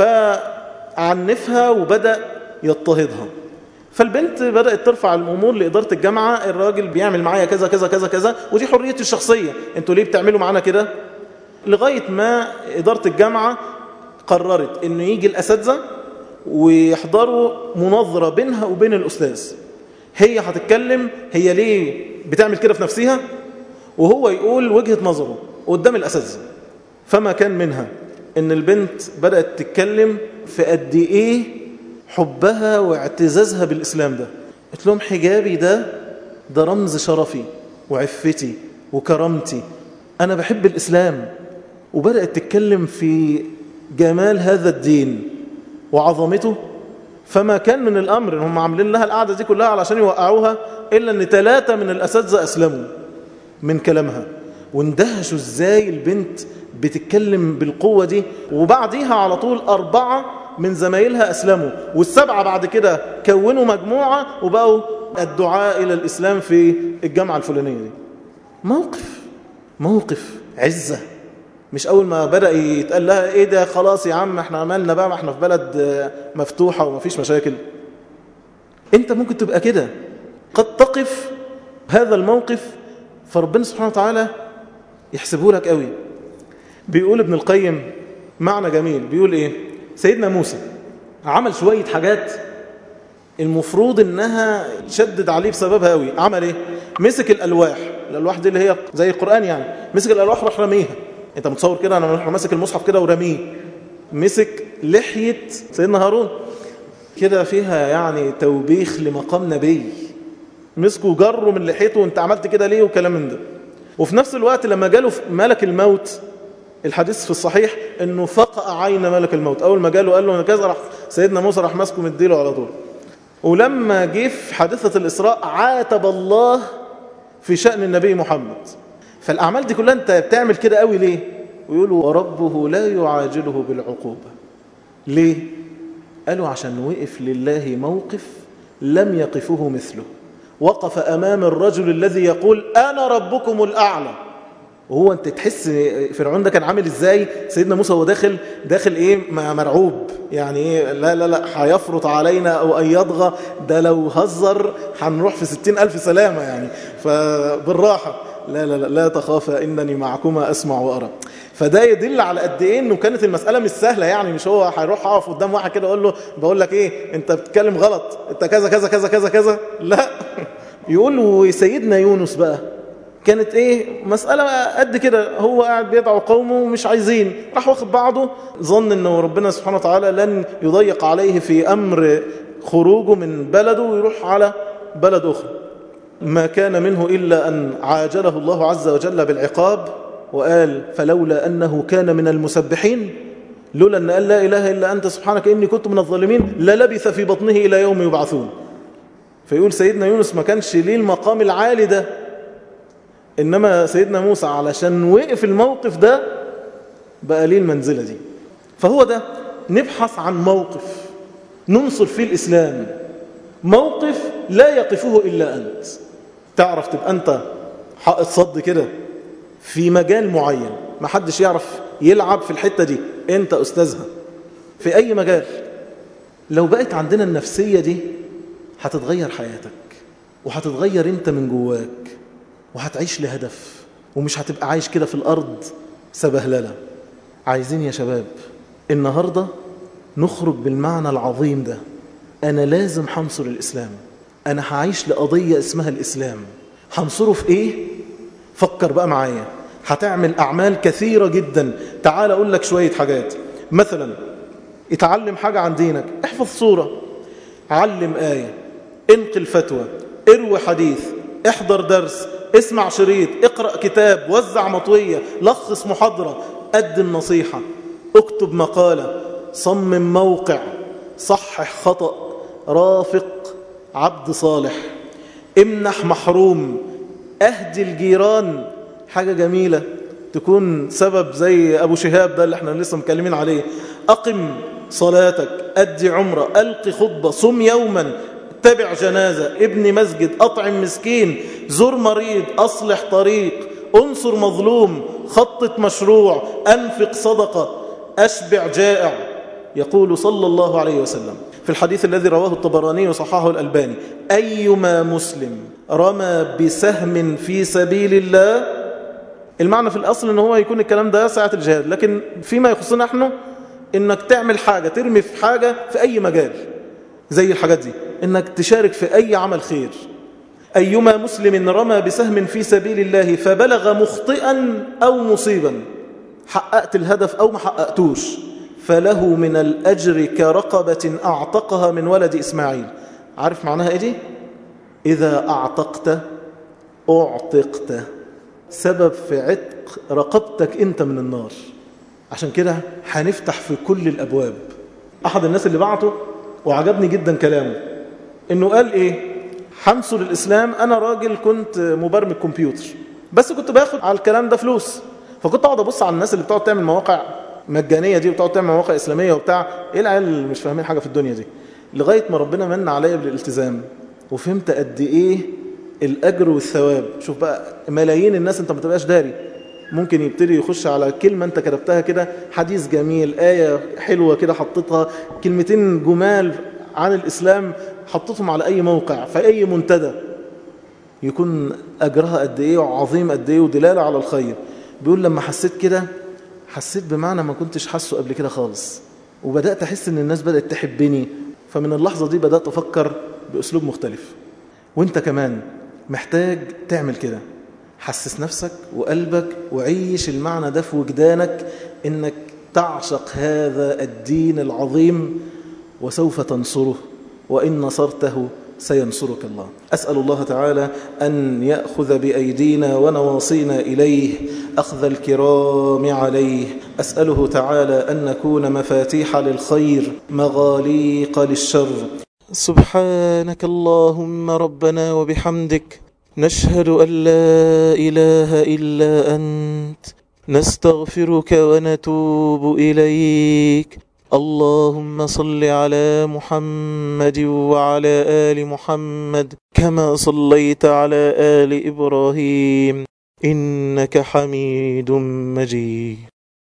فعنفها وبدأ يضطهدها. فالبنت بدأت ترفع الأمور لإدارة الجامعة، الراجل بيعمل معايا كذا كذا كذا كذا، ودي حرية الشخصية، انتوا ليه بتعملوا معانا كده؟ لغاية ما إدارة الجامعة قررت إنه يجي الأساتذة ويحضروا مناظرة بينها وبين الأستاذ. هي هتتكلم هي ليه بتعمل كده في نفسها، وهو يقول وجهة نظره قدام الأساتذة. فما كان منها إن البنت بدأت تتكلم في قد إيه حبها واعتزازها بالإسلام ده. قلت لهم حجابي ده ده رمز شرفي وعفتي وكرامتي، أنا بحب الإسلام. وبدأت تتكلم في جمال هذا الدين وعظمته. فما كان من الأمر إن هم عاملين لها القعدة دي كلها علشان يوقعوها، إلا أن ثلاثة من الأساتذة أسلموا من كلامها، واندهشوا إزاي البنت بتتكلم بالقوة دي. وبعديها على طول أربعة من زمايلها أسلموا، والسبعة بعد كده كونوا مجموعة وبقوا الدعاء إلى الإسلام في الجامعة الفلانية دي. موقف موقف عزة. مش أول ما بدأ يتقال لها إيه ده خلاص يا عم احنا عملنا بقى، ما احنا في بلد مفتوحة ومفيش مشاكل. انت ممكن تبقى كده، قد تقف هذا الموقف فربنا سبحانه وتعالى يحسبه لك قوي. بيقول ابن القيم معنى جميل، بيقول ايه؟ سيدنا موسى عمل شوية حاجات المفروض انها شدد عليه بسببها قوي. عمل ايه؟ مسك الألواح، الألواح دي اللي هي زي القرآن يعني، مسك الألواح راح رميها. انت متصور كده انا راح ماسك المصحف كده ورميه. مسك لحية سيدنا هارون كده فيها يعني توبيخ لمقام نبي، مسكه وجره من لحيته وانت عملت كده ليه وكلام من ده. وفي نفس الوقت لما جاله ملك الموت، الحديث في الصحيح انه فقأ عين ملك الموت، اول ما جاله قال له كذا، راح سيدنا موسى راح ماسكه مديله على طول. ولما جه في حادثة الإسراء عاتب الله في شأن النبي محمد. فالأعمال دي كلها أنت بتعمل كده قوي ليه؟ ويقولوا وربه لا يعاجله بالعقوبة. ليه؟ قالوا عشان وقف لله موقف لم يقفه مثله. وقف أمام الرجل الذي يقول أنا ربكم الأعلى. وهو أنت تحس فرعون ده كان عامل إزاي؟ سيدنا موسى هو داخل داخل إيه؟ مرعوب يعني إيه؟ لا لا لا هيفرط علينا أو أن يضغى، ده لو هزر هنروح في ستين ألف سلامة يعني. فبالراحة لا لا لا لا تخافا إنني معكما أسمع وأرى. فده يدل على قد إيه إنه كانت المسألة مش سهلة يعني. مش هو هيروح أقف قدام واحد كده أقول له بقول لك إيه أنت بتتكلم غلط، أنت كذا كذا كذا كذا كذا، لا. يقول له سيدنا يونس بقى كانت إيه مسألة قد كده، هو قاعد بيدعو قومه ومش عايزين، راح واخد بعضه، ظن إنه ربنا سبحانه وتعالى لن يضيق عليه في أمر خروجه من بلده ويروح على بلد أخرى. ما كان منه إلا أن عاجله الله عز وجل بالعقاب، وقال فلولا أنه كان من المسبحين لولا أن قال لا إله إلا أنت سبحانك إني كنت من الظالمين للبث في بطنه إلى يوم يبعثون. فيقول سيدنا يونس ما كانش ليه المقام العالي ده، إنما سيدنا موسى علشان وقف الموقف ده بقى ليه المنزلة دي. فهو ده نبحث عن موقف ننصر فيه الإسلام، موقف لا يقفه إلا أنت. تعرف تبقى أنت حائط صد كده في مجال معين، ما حدش يعرف يلعب في الحتة دي، أنت أستاذها في أي مجال. لو بقت عندنا النفسية دي هتتغير حياتك، وهتتغير أنت من جواك، وهتعيش لهدف، ومش هتبقى عايش كده في الأرض سبهللة. عايزين يا شباب النهاردة نخرج بالمعنى العظيم ده، أنا لازم حنصر الإسلام، أنا هعيش لقضية اسمها الإسلام. هنصره في إيه؟ فكر بقى معايا، هتعمل أعمال كثيرة جدا. تعال أقول لك شوية حاجات. مثلا اتعلم حاجة عن دينك، احفظ سورة، علم آية، انقل فتوى، اروي حديث، احضر درس، اسمع شريط، اقرأ كتاب، وزع مطوية، لخص محاضرة، قدم نصيحة، اكتب مقالة، صمم موقع، صحح خطأ، رافق عبد صالح، امنح محروم، اهدي الجيران، حاجة جميلة تكون سبب زي أبو شهاب ده اللي احنا لسه مكلمين عليه. أقم صلاتك، أدي عمرة، ألقي خطبة، صم يوما، تبع جنازة، ابني مسجد، أطعم مسكين، زر مريض، أصلح طريق، انصر مظلوم، خطط مشروع، أنفق صدقة، أشبع جائع. يقول صلى الله عليه وسلم في الحديث الذي رواه الطبراني وصححه الألباني: أيما مسلم رمى بسهم في سبيل الله. المعنى في الأصل أنه هو يكون الكلام ده ساعة الجهاد، لكن فيما يخصنا نحن إنك تعمل حاجة، ترمي في حاجة في أي مجال زي الحاجات دي، إنك تشارك في أي عمل خير. أيما مسلم رمى بسهم في سبيل الله فبلغ مخطئا أو مصيبا، حققت الهدف أو ما حققتوش، فله من الأجر كرقبة أعتقها من ولد إسماعيل. عارف معناها إيه دي؟ إذا أعتقت أعتقت، سبب في عتق رقبتك أنت من النار. عشان كده هنفتح في كل الأبواب. أحد الناس اللي بعته وعجبني جدا كلامه، إنه قال إيه؟ حمسه للإسلام: أنا راجل كنت مبرمج كمبيوتر، بس كنت باخد على الكلام ده فلوس، فكنت أقعد أبص على الناس اللي بتقعد تعمل مواقع مجانية دي وبتقعد تعمل مواقع إسلامية وبتاع، إيه العيال اللي مش فاهمين حاجة في الدنيا دي، لغاية ما ربنا من عليا بالالتزام وفهمت قد إيه الأجر والثواب. شوف بقى، ملايين الناس أنت ما تبقاش داري، ممكن يبتدي يخش على كلمة أنت كتبتها كده، حديث جميل، آية حلوة كده حطيتها، كلمتين جمال عن الإسلام حطيتهم على أي موقع في أي منتدى، يكون أجرها قد إيه وعظيم قد إيه ودلالة على الخير. بيقول لما حسيت كده، حسيت بمعنى ما كنتش حاسه قبل كده خالص، وبدأت أحس إن الناس بدأت تحبني. فمن اللحظة دي بدأت أفكر بأسلوب مختلف. وإنت كمان محتاج تعمل كده، حسس نفسك وقلبك وعيش المعنى ده في وجدانك، إنك تعشق هذا الدين العظيم وسوف تنصره، وإن نصرته سينصرك الله. أسأل الله تعالى أن يأخذ بأيدينا ونواصينا إليه أخذ الكرام عليه. أسأله تعالى أن نكون مفاتيح للخير مغاليق للشر. سبحانك اللهم ربنا وبحمدك، نشهد أن لا إله إلا أنت، نستغفرك ونتوب إليك. اللهم صل على محمد وعلى آل محمد كما صليت على آل إبراهيم إنك حميد مجيد.